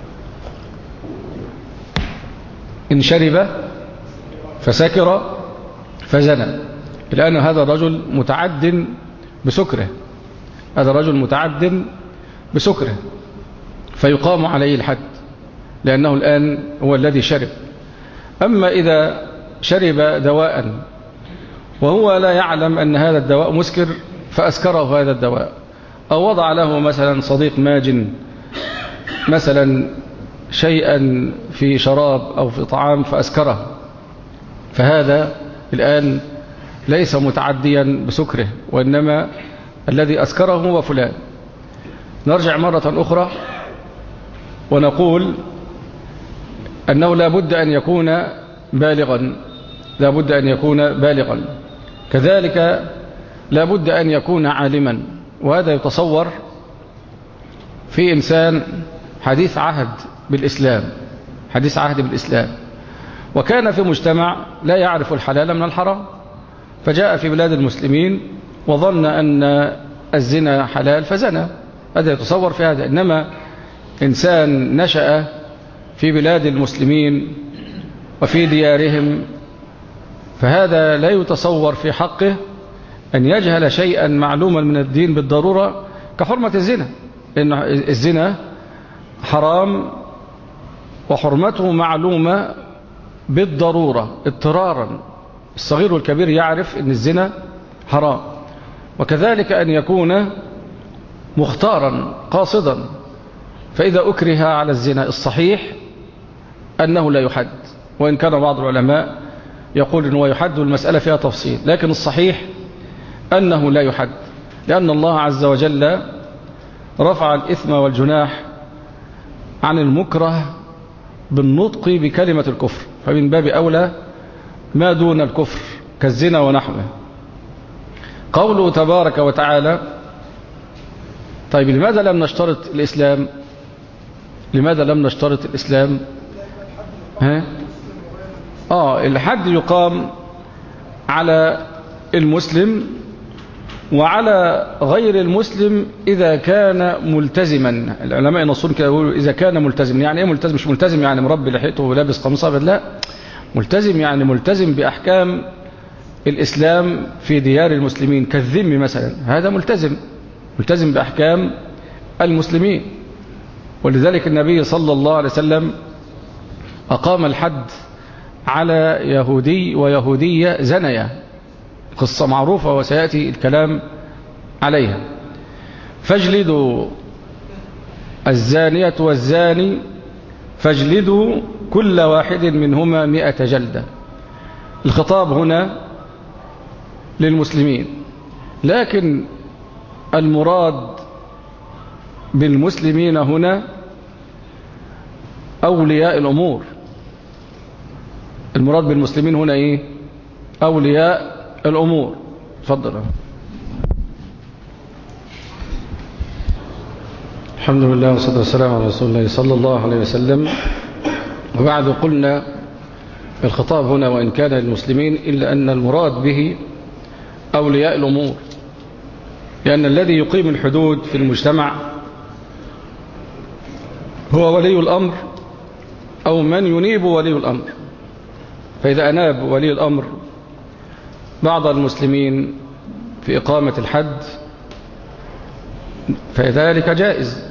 Speaker 1: إن شرب فسكر فزنى. الآن هذا الرجل متعد بسكره، هذا الرجل متعد بسكره فيقام عليه الحد لأنه الآن هو الذي شرب. أما إذا شرب دواء وهو لا يعلم أن هذا الدواء مسكر فأسكره هذا الدواء، أو وضع له مثلا صديق ماجن مثلا شيئا في شراب أو في طعام فأسكره، فهذا الآن ليس متعديا بسكره، وإنما الذي أسكره هو فلان. نرجع مرة أخرى ونقول أنه لا بد أن يكون بالغا، لا بد أن يكون بالغا. كذلك لا بد أن يكون عالما، وهذا يتصور في إنسان حديث عهد بالإسلام، حديث عهد بالإسلام، وكان في مجتمع لا يعرف الحلال من الحرام، فجاء في بلاد المسلمين وظن أن الزنا حلال فزنى، هذا يتصور في هذا. إنما إنسان نشأ في بلاد المسلمين وفي ديارهم فهذا لا يتصور في حقه أن يجهل شيئا معلوما من الدين بالضرورة كحرمة الزنا، لأن الزنا حرام وحرمته معلومة بالضرورة اضطرارا، الصغير والكبير يعرف أن الزنا حرام. وكذلك أن يكون مختارا قاصدا، فإذا أكره على الزنا الصحيح أنه لا يحد، وإن كان بعض العلماء يقول أنه يحد والمسألة فيها تفصيل، لكن الصحيح أنه لا يحد، لأن الله عز وجل رفع الإثم والجناح عن المكره بالنطق بكلمة الكفر، فمن باب أولى ما دون الكفر كالزنا ونحوه. قوله تبارك وتعالى. طيب لماذا لم نشترط الإسلام؟ لماذا لم نشترط الإسلام؟ ها؟ آه الحد يقام على المسلم وعلى غير المسلم إذا كان ملتزما. العلماء ينصون كده يقولوا إذا كان ملتزما. يعني إيه ملتزم؟ مش ملتزم يعني مربي لحيته ولابس قميص أبيض، لا، ملتزم يعني ملتزم بأحكام الإسلام في ديار المسلمين كالذم مثلا، هذا ملتزم، ملتزم بأحكام المسلمين. ولذلك النبي صلى الله عليه وسلم أقام الحد على يهودي ويهودية زنيا، قصة معروفة وسيأتي الكلام عليها. فاجلدوا الزانية والزاني فاجلدوا كل واحد منهما مئة جلدة. الخطاب هنا للمسلمين، لكن المراد بالمسلمين هنا أولياء الأمور. المراد بالمسلمين هنا إيه؟ أولياء الأمور. تفضل. الحمد لله والصلاة والسلام على رسول الله صلى الله عليه وسلم. وبعد قلنا الخطاب هنا وإن كان للمسلمين إلا أن المراد به أولياء الأمور، لأن الذي يقيم الحدود في المجتمع هو ولي الأمر أو من ينيب ولي الأمر. فإذا أناب ولي الأمر بعض المسلمين في إقامة الحد فذلك جائز.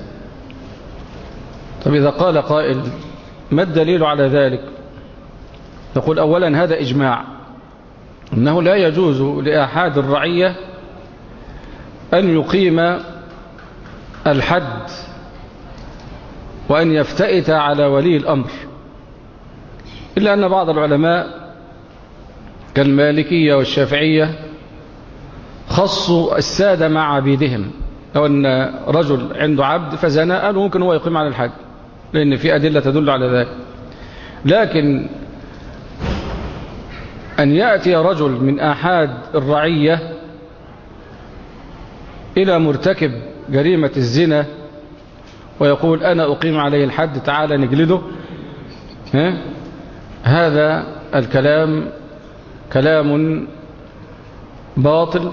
Speaker 1: طب إذا قال قائل ما الدليل على ذلك؟ نقول أولا هذا إجماع أنه لا يجوز لأحد الرعية أن يقيم الحد وأن يفتئت على ولي الأمر، إلا أن بعض العلماء كالمالكية والشافعية خصوا السادة مع عبيدهم. لو أن رجل عنده عبد فزنى قالوا ممكن هو يقيم على الحد لأن في أدلة تدل على ذلك. لكن أن يأتي رجل من أحد الرعية إلى مرتكب جريمة الزنا ويقول أنا أقيم عليه الحد تعالى نجلده، ها؟ هذا الكلام كلام باطل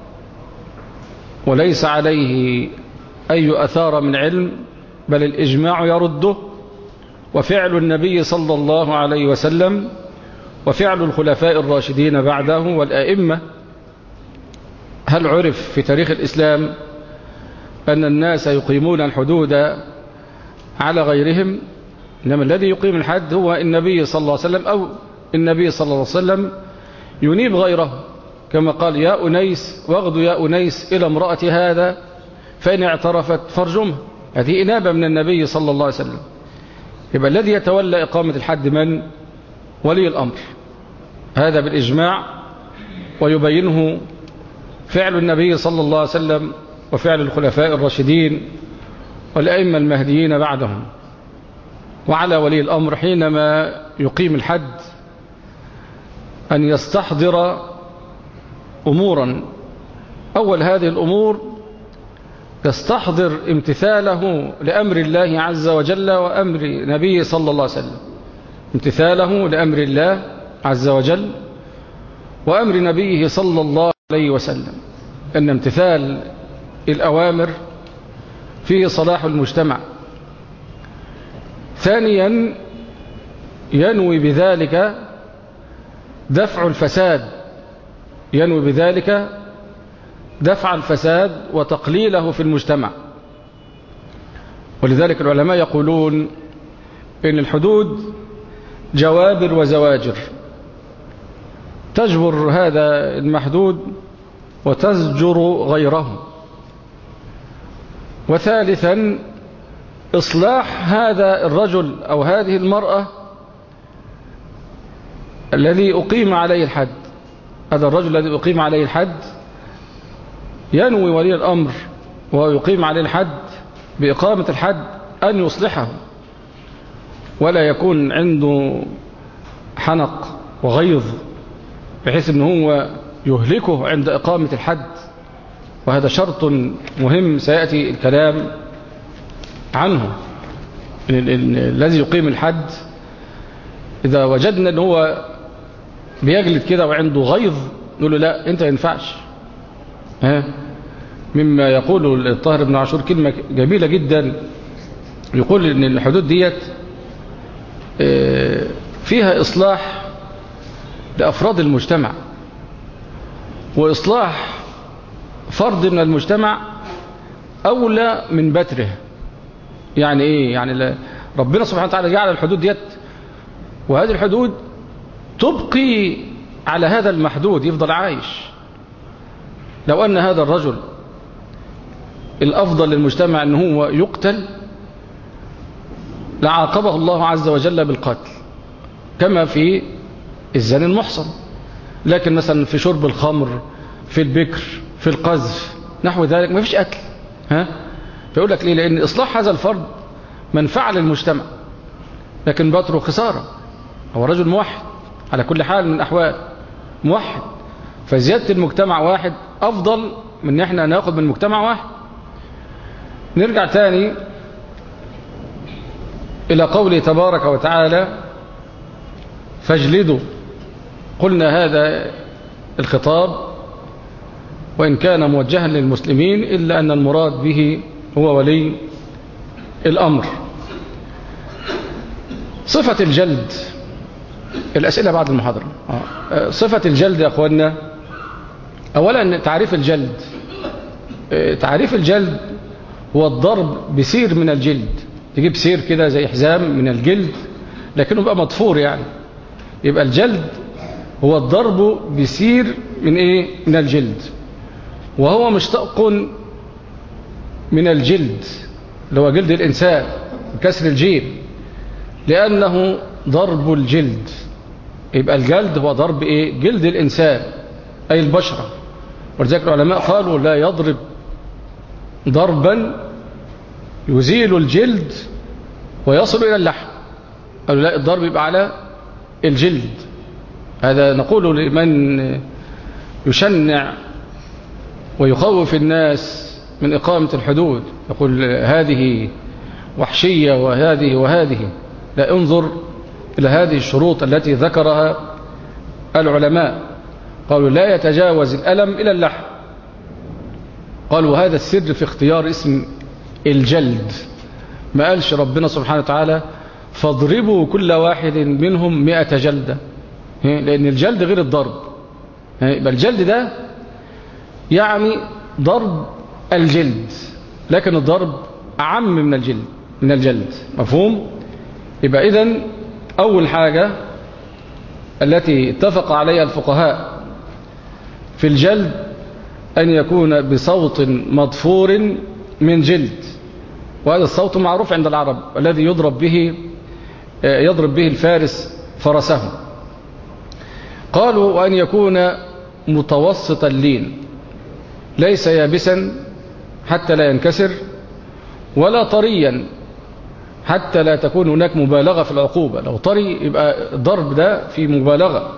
Speaker 1: وليس عليه أي أثار من علم، بل الإجماع يرده، وفعل النبي صلى الله عليه وسلم وفعل الخلفاء الراشدين بعده والأئمة. هل عرف في تاريخ الإسلام أن الناس يقيمون الحدود على غيرهم؟ إنما الذي يقيم الحد هو النبي صلى الله عليه وسلم، أو النبي صلى الله عليه وسلم ينيب غيره، كما قال يا أنيس واغدوا يا أنيس إلى امرأة هذا فإن اعترفت فارجمها. هذه إنابة من النبي صلى الله عليه وسلم. يبقى الذي يتولى إقامة الحد من؟ ولي الأمر، هذا بالإجماع، ويبينه فعل النبي صلى الله عليه وسلم وفعل الخلفاء الراشدين والأئمة المهديين بعدهم. وعلى ولي الأمر حينما يقيم الحد أن يستحضر أمورا. أول هذه الأمور يستحضر امتثاله لأمر الله عز وجل وأمر نبيه صلى الله عليه وسلم، امتثاله لأمر الله عز وجل وأمر نبيه صلى الله عليه وسلم، أن امتثال الأوامر فيه صلاح المجتمع. ثانيا ينوي بذلك دفع الفساد، ينوي بذلك دفع الفساد وتقليله في المجتمع. ولذلك العلماء يقولون إن الحدود جوابر وزواجر، تجبر هذا المحدود وتزجر غيره. وثالثا إصلاح هذا الرجل أو هذه المرأة الذي أقيم عليه الحد، هذا الرجل الذي أقيم عليه الحد ينوي ولي الأمر ويقيم عليه الحد بإقامة الحد أن يصلحه، ولا يكون عنده حنق وغيظ بحيث أنه هو يهلكه عند إقامة الحد. وهذا شرط مهم سيأتي الكلام عنه. الذي يقيم الحد إذا وجدنا أنه هو بيجلد كده وعنده غيظ نقول له لا أنت ينفعش. ها؟ مما يقول الطاهر بن عاشور كلمة جميلة جدا، يقول أن الحدود ديت فيها إصلاح لأفراد المجتمع، وإصلاح فرد من المجتمع أولى من بتره. يعني إيه؟ يعني ربنا سبحانه وتعالى جعل الحدود ديت، وهذه الحدود تبقي على هذا المحدود يفضل عايش. لو أن هذا الرجل الأفضل للمجتمع أنه هو يقتل لعاقبه الله عز وجل بالقتل كما في الزنا المحصن. لكن مثلا في شرب الخمر، في البكر، في القذف نحو ذلك ما فيش قتل. ها؟ فيقول لك ليه؟ لأن إصلاح هذا الفرد منفعة للمجتمع، لكن بطره خسارة. هو رجل موحد على كل حال من الأحوال، موحد، فزيادة المجتمع واحد أفضل من ان احنا ناخد من مجتمع واحد. نرجع تاني إلى قوله تبارك وتعالى فاجلدوا. قلنا هذا الخطاب وإن كان موجها للمسلمين إلا أن المراد به هو ولي الأمر. صفة الجلد، الأسئلة بعد المحاضرة. صفة الجلد يا أخوانا، أولا تعريف الجلد. تعريف الجلد هو الضرب بسير من الجلد، تجيب سير كده زي حزام من الجلد لكنه بقى مضفور، يعني يبقى الجلد هو الضرب بسير من إيه؟ من الجلد، وهو مشتق من الجلد اللي هو جلد الإنسان بكسر الجيم، لأنه ضرب الجلد. يبقى الجلد هو ضرب إيه؟ جلد الإنسان أي البشرة. ولذلك العلماء قالوا لا يضرب ضربا يزيل الجلد ويصل إلى اللحم، قالوا لا، الضرب يبقى على الجلد. هذا نقول لمن يشنع ويخوف الناس من إقامة الحدود، يقول هذه وحشية وهذه وهذه. لا، انظر إلى هذه الشروط التي ذكرها العلماء، قالوا لا يتجاوز الألم إلى اللحم. قالوا هذا السر في اختيار اسم الجلد. ما قالش ربنا سبحانه وتعالى فاضربوا كل واحد منهم مئة جلدة، لأن الجلد غير الضرب. يبقى الجلد ده يعني ضرب الجلد، لكن الضرب أعم من الجلد من الجلد. مفهوم؟ يبقى إذن أول حاجة التي اتفق عليها الفقهاء في الجلد أن يكون بصوت مضفور من جلد، وهذا الصوت معروف عند العرب الذي يضرب به يضرب به الفارس فرسه. قالوا وأن يكون متوسط اللين، ليس يابسا حتى لا ينكسر، ولا طريا حتى لا تكون هناك مبالغة في العقوبة. لو طري يبقى الضرب ده في مبالغة.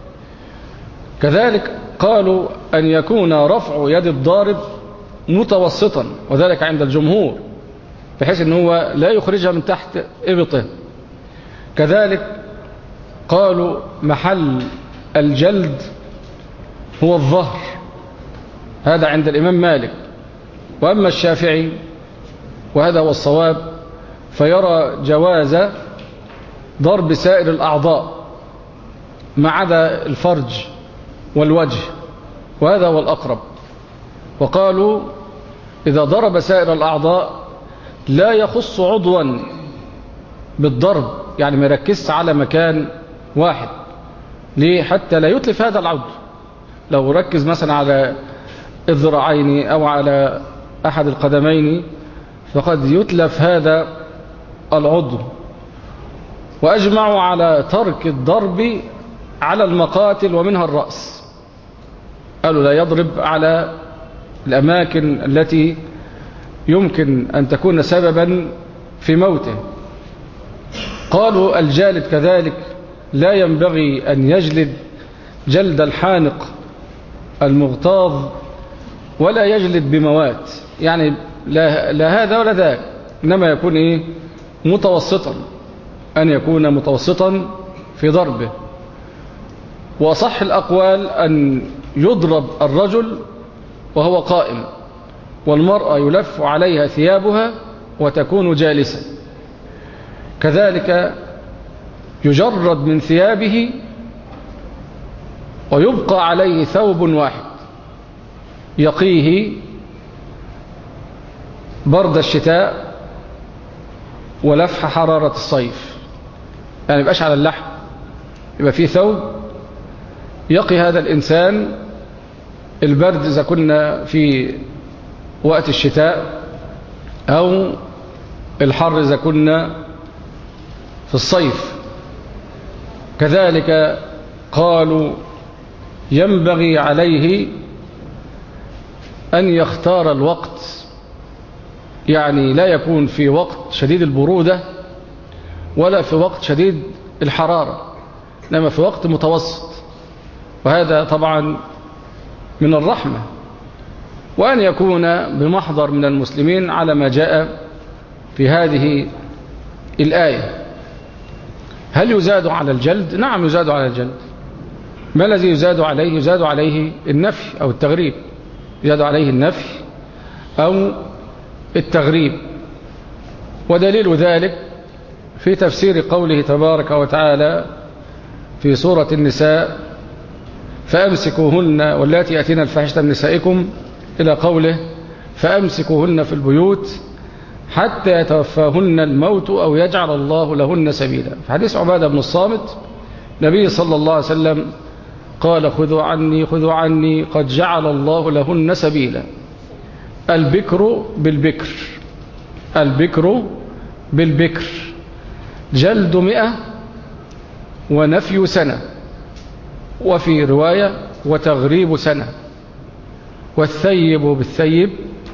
Speaker 1: كذلك قالوا أن يكون رفع يد الضارب متوسطا، وذلك عند الجمهور، بحيث أنه لا يخرجها من تحت إبطه. كذلك قالوا محل الجلد هو الظهر، هذا عند الإمام مالك. وأما الشافعي وهذا هو الصواب فيرى جواز ضرب سائر الأعضاء ما عدا الفرج والوجه، وهذا هو الأقرب. وقالوا إذا ضرب سائر الأعضاء لا يخص عضوا بالضرب، يعني ما يركزش على مكان واحد. ليه؟ حتى لا يتلف هذا العضو. لو ركز مثلا على الذراعين أو على أحد القدمين فقد يتلف هذا العضو. وأجمعوا على ترك الضرب على المقاتل ومنها الرأس، قالوا لا يضرب على الأماكن التي يمكن أن تكون سببا في موته. قالوا الجالد كذلك لا ينبغي أن يجلد جلد الحانق المغتاظ، ولا يجلد بموات، يعني لا, لا هذا ولا ذاك، إنما يكون إيه؟ متوسطا، أن يكون متوسطا في ضربه. وصح الأقوال أن يضرب الرجل وهو قائم، والمرأة يلف عليها ثيابها وتكون جالسة. كذلك يجرد من ثيابه ويبقى عليه ثوب واحد يقيه برد الشتاء ولفح حرارة الصيف، يعني يبقاش على اللحم، يبقى فيه ثوب يقي هذا الإنسان البرد إذا كنا في وقت الشتاء، أو الحر إذا كنا في الصيف. كذلك قالوا ينبغي عليه أن يختار الوقت، يعني لا يكون في وقت شديد البرودة ولا في وقت شديد الحرارة، إنما في وقت متوسط، وهذا طبعا من الرحمة. وأن يكون بمحضر من المسلمين على ما جاء في هذه الآية هل يزاد على الجلد؟ نعم يزاد على الجلد. ما الذي يزاد عليه؟ يزاد عليه النفي أو التغريب، يزاد عليه النفي أو التغريب. ودليل ذلك في تفسير قوله تبارك وتعالى في سورة النساء: فأمسكوهن واللاتي يأتين الفاحشة من نسائكم، إلى قوله: فأمسكوهن في البيوت حتى يتوفاهن الموت أو يجعل الله لهن سبيلا. في حديث عبادة بن الصامت النبي صلى الله عليه وسلم قال: خذوا عني خذوا عني قد جعل الله لهن سبيلا. البكر بالبكر، البكر بالبكر جلد مئة ونفي سنة، وفي رواية وتغريب سنة. والثيب بالثيب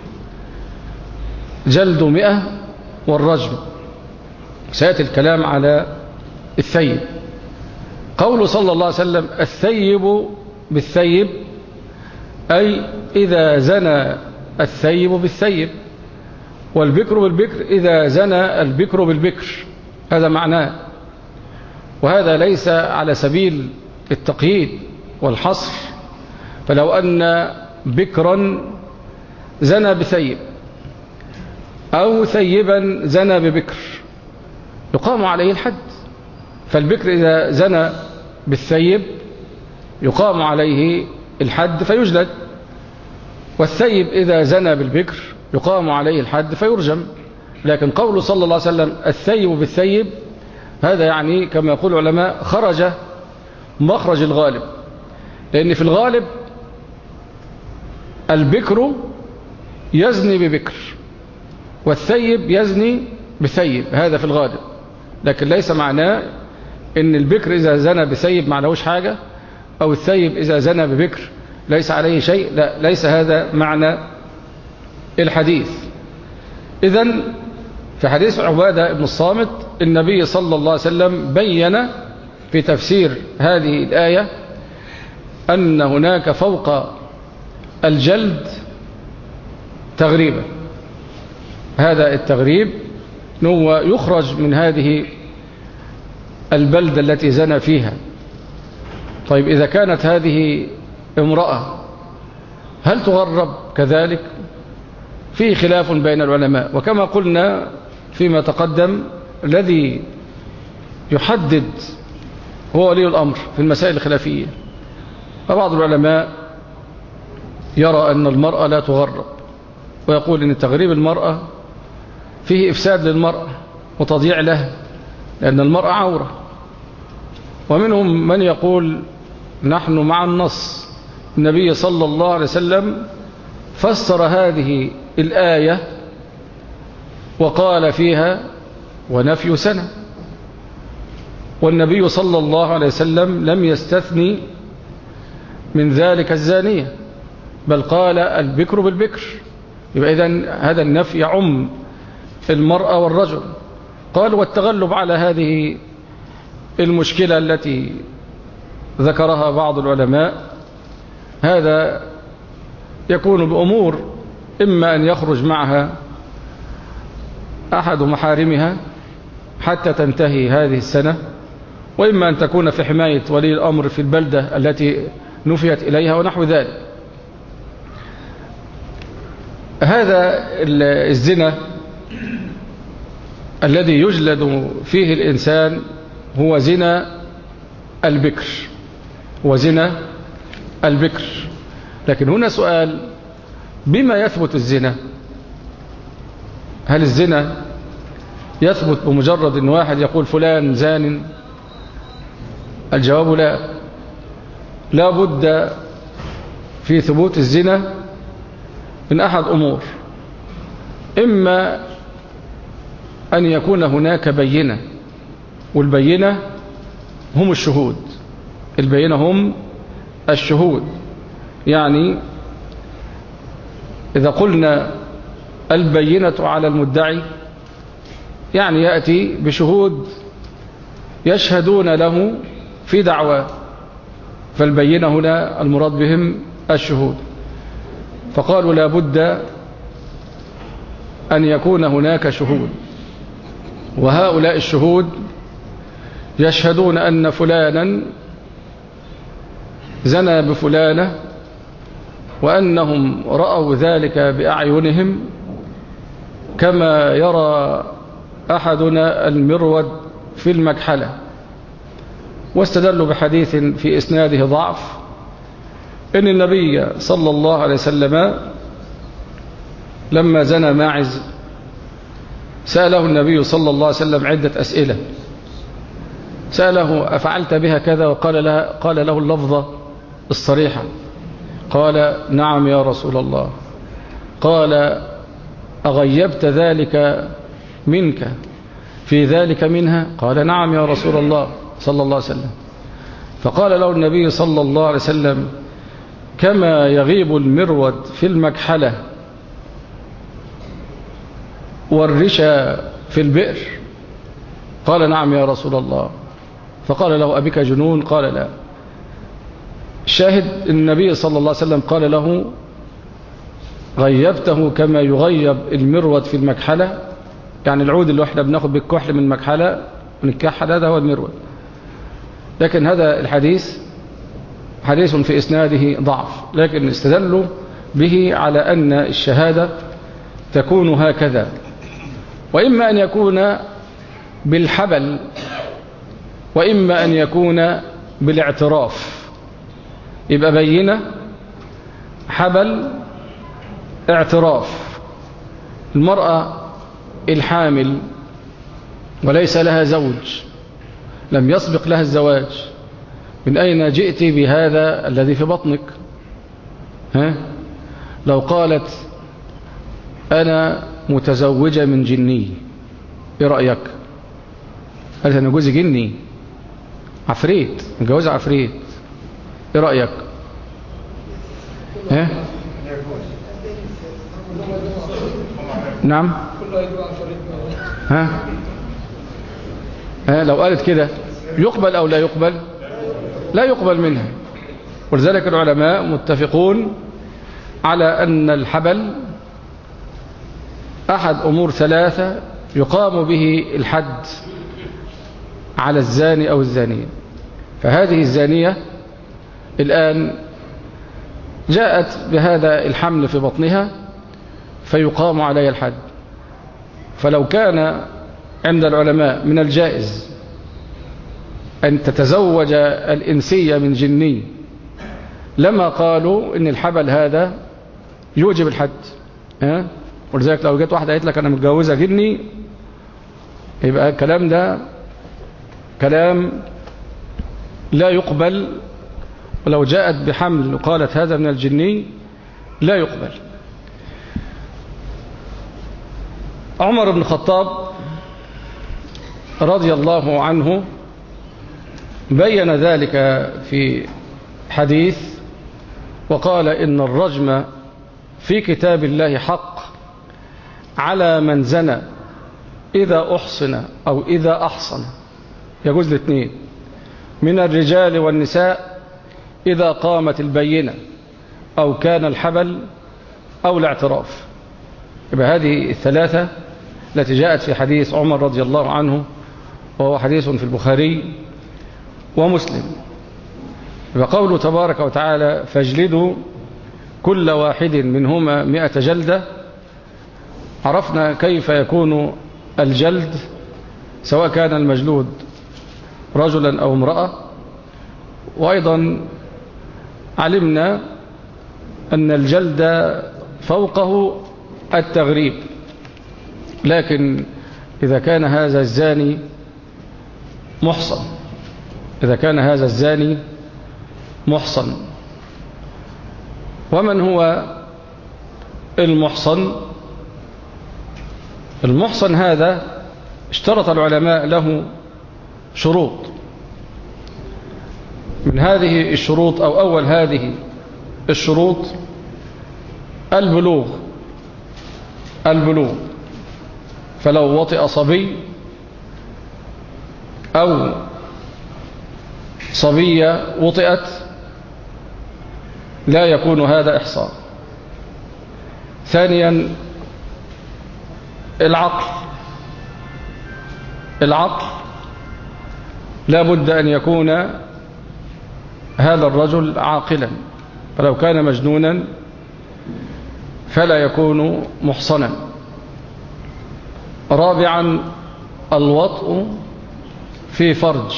Speaker 1: جلد مئة والرجم. سيأتي الكلام على الثيب. قول صلى الله عليه وسلم: الثيب بالثيب، أي إذا زنى الثيب بالثيب، والبكر بالبكر إذا زنى البكر بالبكر، هذا معناه. وهذا ليس على سبيل التقييد والحصر، فلو أن بكرا زنى بثيب أو ثيبا زنى ببكر يقام عليه الحد. فالبكر إذا زنى بالثيب يقام عليه الحد فيجلد، والثيب إذا زنى بالبكر يقام عليه الحد فيرجم. لكن قول صلى الله عليه وسلم الثيب بالثيب، هذا يعني كما يقول العلماء خرج مخرج الغالب، لأن في الغالب البكر يزني ببكر والثيب يزني بثيب، هذا في الغالب. لكن ليس معناه ان البكر إذا زنى بثيب معناهوش حاجة، أو الثيب إذا زنى ببكر ليس عليه شيء، لا، ليس هذا معنى الحديث. إذن في حديث عبادة بن الصامت النبي صلى الله عليه وسلم بين في تفسير هذه الآية أن هناك فوق الجلد تغريبا. هذا التغريب هو يخرج من هذه البلدة التي زنى فيها. طيب إذا كانت هذه امرأة هل تغرب كذلك؟ فيه خلاف بين العلماء، وكما قلنا فيما تقدم الذي يحدد هو ولي الأمر في المسائل الخلافية. فبعض العلماء يرى أن المرأة لا تغرب، ويقول أن تغريب المرأة فيه إفساد للمرأة وتضييع لها، لأن المرأة عورة. ومنهم من يقول نحن مع النص. النبي صلى الله عليه وسلم فسر هذه الآية وقال فيها ونفي سنة، والنبي صلى الله عليه وسلم لم يستثني من ذلك الزانية، بل قال البكر بالبكر. يبقى إذن هذا النفي يعم المرأة والرجل. قال والتغلب على هذه المشكلة التي ذكرها بعض العلماء، هذا يكون بأمور: إما أن يخرج معها أحد محارمها حتى تنتهي هذه السنة، وإما أن تكون في حماية ولي الأمر في البلدة التي نفيت إليها ونحو ذلك. هذا الزنا الذي يجلد فيه الإنسان هو زنا البكر، وزنا البكر. لكن هنا سؤال: بما يثبت الزنا؟ هل الزنا يثبت بمجرد أن واحد يقول فلان زان؟ الجواب لا. لا بد في ثبوت الزنا من أحد أمور: إما أن يكون هناك بينة، والبينة هم الشهود، البينة هم الشهود. يعني إذا قلنا البينة على المدعي، يعني يأتي بشهود يشهدون له في دعوى، فالبينة هنا المراد بهم الشهود. فقالوا لا بد أن يكون هناك شهود. وهؤلاء الشهود يشهدون أن فلانا زنى بفلانة، وأنهم رأوا ذلك بأعينهم كما يرى أحدنا المرود في المكحلة. واستدلوا بحديث في إسناده ضعف إن النبي صلى الله عليه وسلم لما زنى ماعز سأله النبي صلى الله عليه وسلم عدة أسئلة، سأله أفعلت بها كذا؟ وقال له, قال له اللفظة الصريحة، قال نعم يا رسول الله. قال أغيبت ذلك منك في ذلك منها؟ قال نعم يا رسول الله صلى الله عليه وسلم. فقال له النبي صلى الله عليه وسلم كما يغيب المرود في المكحلة والرشا في البئر؟ قال نعم يا رسول الله. فقال له أبك جنون؟ قال لا. شاهد النبي صلى الله عليه وسلم قال له غيبته كما يغيب المرود في المكحلة، يعني العود اللي احنا بناخد بالكحل من مكحلة ونكحل هذا هو المرود. لكن هذا الحديث حديث في إسناده ضعف، لكن استدلوا به على أن الشهادة تكون هكذا، وإما أن يكون بالحبل وإما أن يكون بالاعتراف. يبقى بينة، حبل، اعتراف. المرأة الحامل وليس لها زوج، لم يسبق لها الزواج، من أين جئت بهذا الذي في بطنك؟ ها؟ لو قالت أنا متزوجة من جني، إيه رأيك؟ قالت أنا جوزي جني، عفريت، متجوز عفريت، إيه رأيك؟ ها؟ نعم. ها؟ ها لو قالت كده يقبل أو لا يقبل؟ لا يقبل منها. ولذلك العلماء متفقون على أن الحبل أحد أمور ثلاثة يقام به الحد على الزاني أو الزانية. فهذه الزانية الآن جاءت بهذا الحمل في بطنها فيقام عليها الحد. فلو كان عند العلماء من الجائز أن تتزوج الإنسية من جني لما قالوا إن الحبل هذا يوجب الحد. ها؟ ولذلك لو جت واحدة قالت لك أنا متجوزة جني، يبقى الكلام ده كلام لا يقبل. ولو جاءت بحمل وقالت هذا من الجني لا يقبل. عمر بن الخطاب رضي الله عنه بين ذلك في حديث وقال إن الرجم في كتاب الله حق على من زنى إذا أحصن أو إذا أحصن، يجوز الاثنين، من الرجال والنساء إذا قامت البينة أو كان الحبل أو الاعتراف. يبقى هذه الثلاثة التي جاءت في حديث عمر رضي الله عنه، وهو حديث في البخاري ومسلم. يبقى قوله تبارك وتعالى فاجلدوا كل واحد منهما مئة جلدة، عرفنا كيف يكون الجلد سواء كان المجلود رجلا أو امرأة. وأيضا علمنا أن الجلد فوقه التغريب، لكن إذا كان هذا الزاني محصن إذا كان هذا الزاني محصن ومن هو المحصن؟ المحصن هذا اشترط العلماء له شروط. من هذه الشروط أو أول هذه الشروط البلوغ البلوغ فلو وطئ صبي أو صبية وطئت لا يكون هذا إحصان. ثانيا العقل العقل لا بد أن يكون هذا الرجل عاقلا، فلو كان مجنونا فلا يكون محصنا. رابعا الوطء في فرج.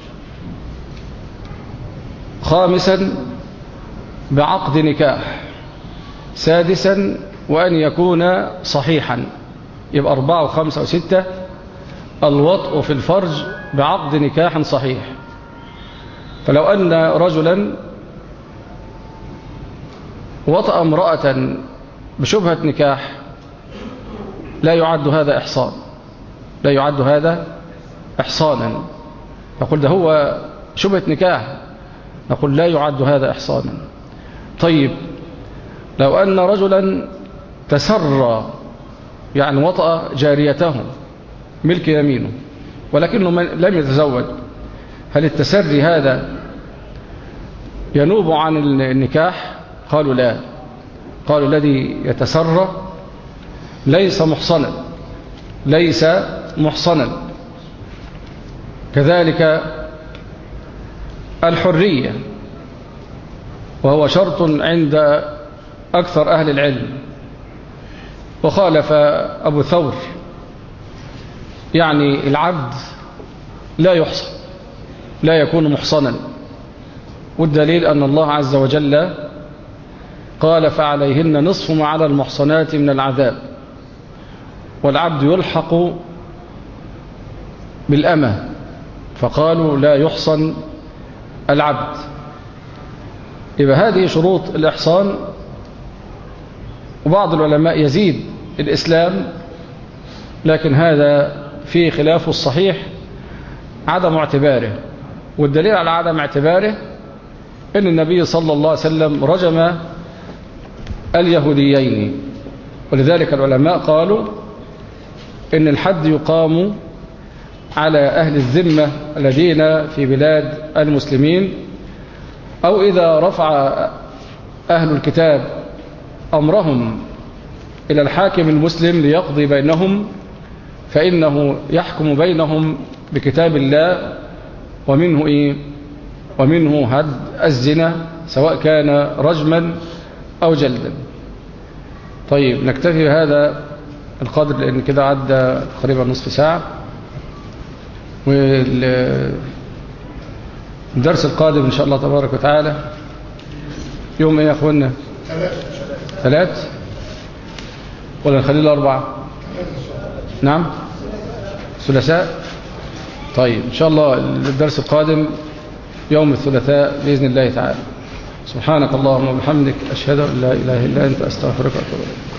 Speaker 1: خامسا بعقد نكاح. سادسا وأن يكون صحيحا. يبقى أربعة وخمسة وستة. الوطء في الفرج بعقد نكاح صحيح. فلو أن رجلا وطأ امرأة بشبهة نكاح لا يعد هذا إحصان، لا يعد هذا إحصانا. نقول ده هو شبهة نكاح، نقول لا يعد هذا إحصانا. طيب لو أن رجلا تسرى يعني وطأ جاريته ملك يمينه ولكنه لم يتزوج، هل التسري هذا ينوب عن النكاح؟ قالوا لا، قالوا الذي يتسرى ليس محصنا، ليس محصنا. كذلك الحرية، وهو شرط عند أكثر أهل العلم، وخالف أبو ثور، يعني العبد لا يحصن، لا يكون محصنا، والدليل أن الله عز وجل قال فعليهن نصف ما على المحصنات من العذاب، والعبد يلحق بالأمة، فقالوا لا يحصن العبد. يبقى هذه شروط الإحصان. وبعض العلماء يزيد الإسلام، لكن هذا فيه خلاف الصحيح عدم اعتباره، والدليل على عدم اعتباره أن النبي صلى الله عليه وسلم رجم اليهوديين، ولذلك العلماء قالوا إن الحد يقام على أهل الذمة الذين في بلاد المسلمين، أو إذا رفع أهل الكتاب أمرهم إلى الحاكم المسلم ليقضي بينهم فإنه يحكم بينهم بكتاب الله، ومنه إيه؟ ومنه حد الزنا سواء كان رجما أو جلدا. طيب نكتفي هذا القدر لأن كده عدى تقريبا نصف ساعة، والدرس القادم إن شاء الله تبارك وتعالى يوم إيه يا أخوانا؟ ثلاث ولا نخليه الأربعة؟ نعم ثلاثاء. طيب إن شاء الله الدرس القادم يوم الثلاثاء بإذن الله تعالى. سبحانك اللهم وبحمدك أشهد أن لا إله إلا أنت أستغفرك وأتوب إليك.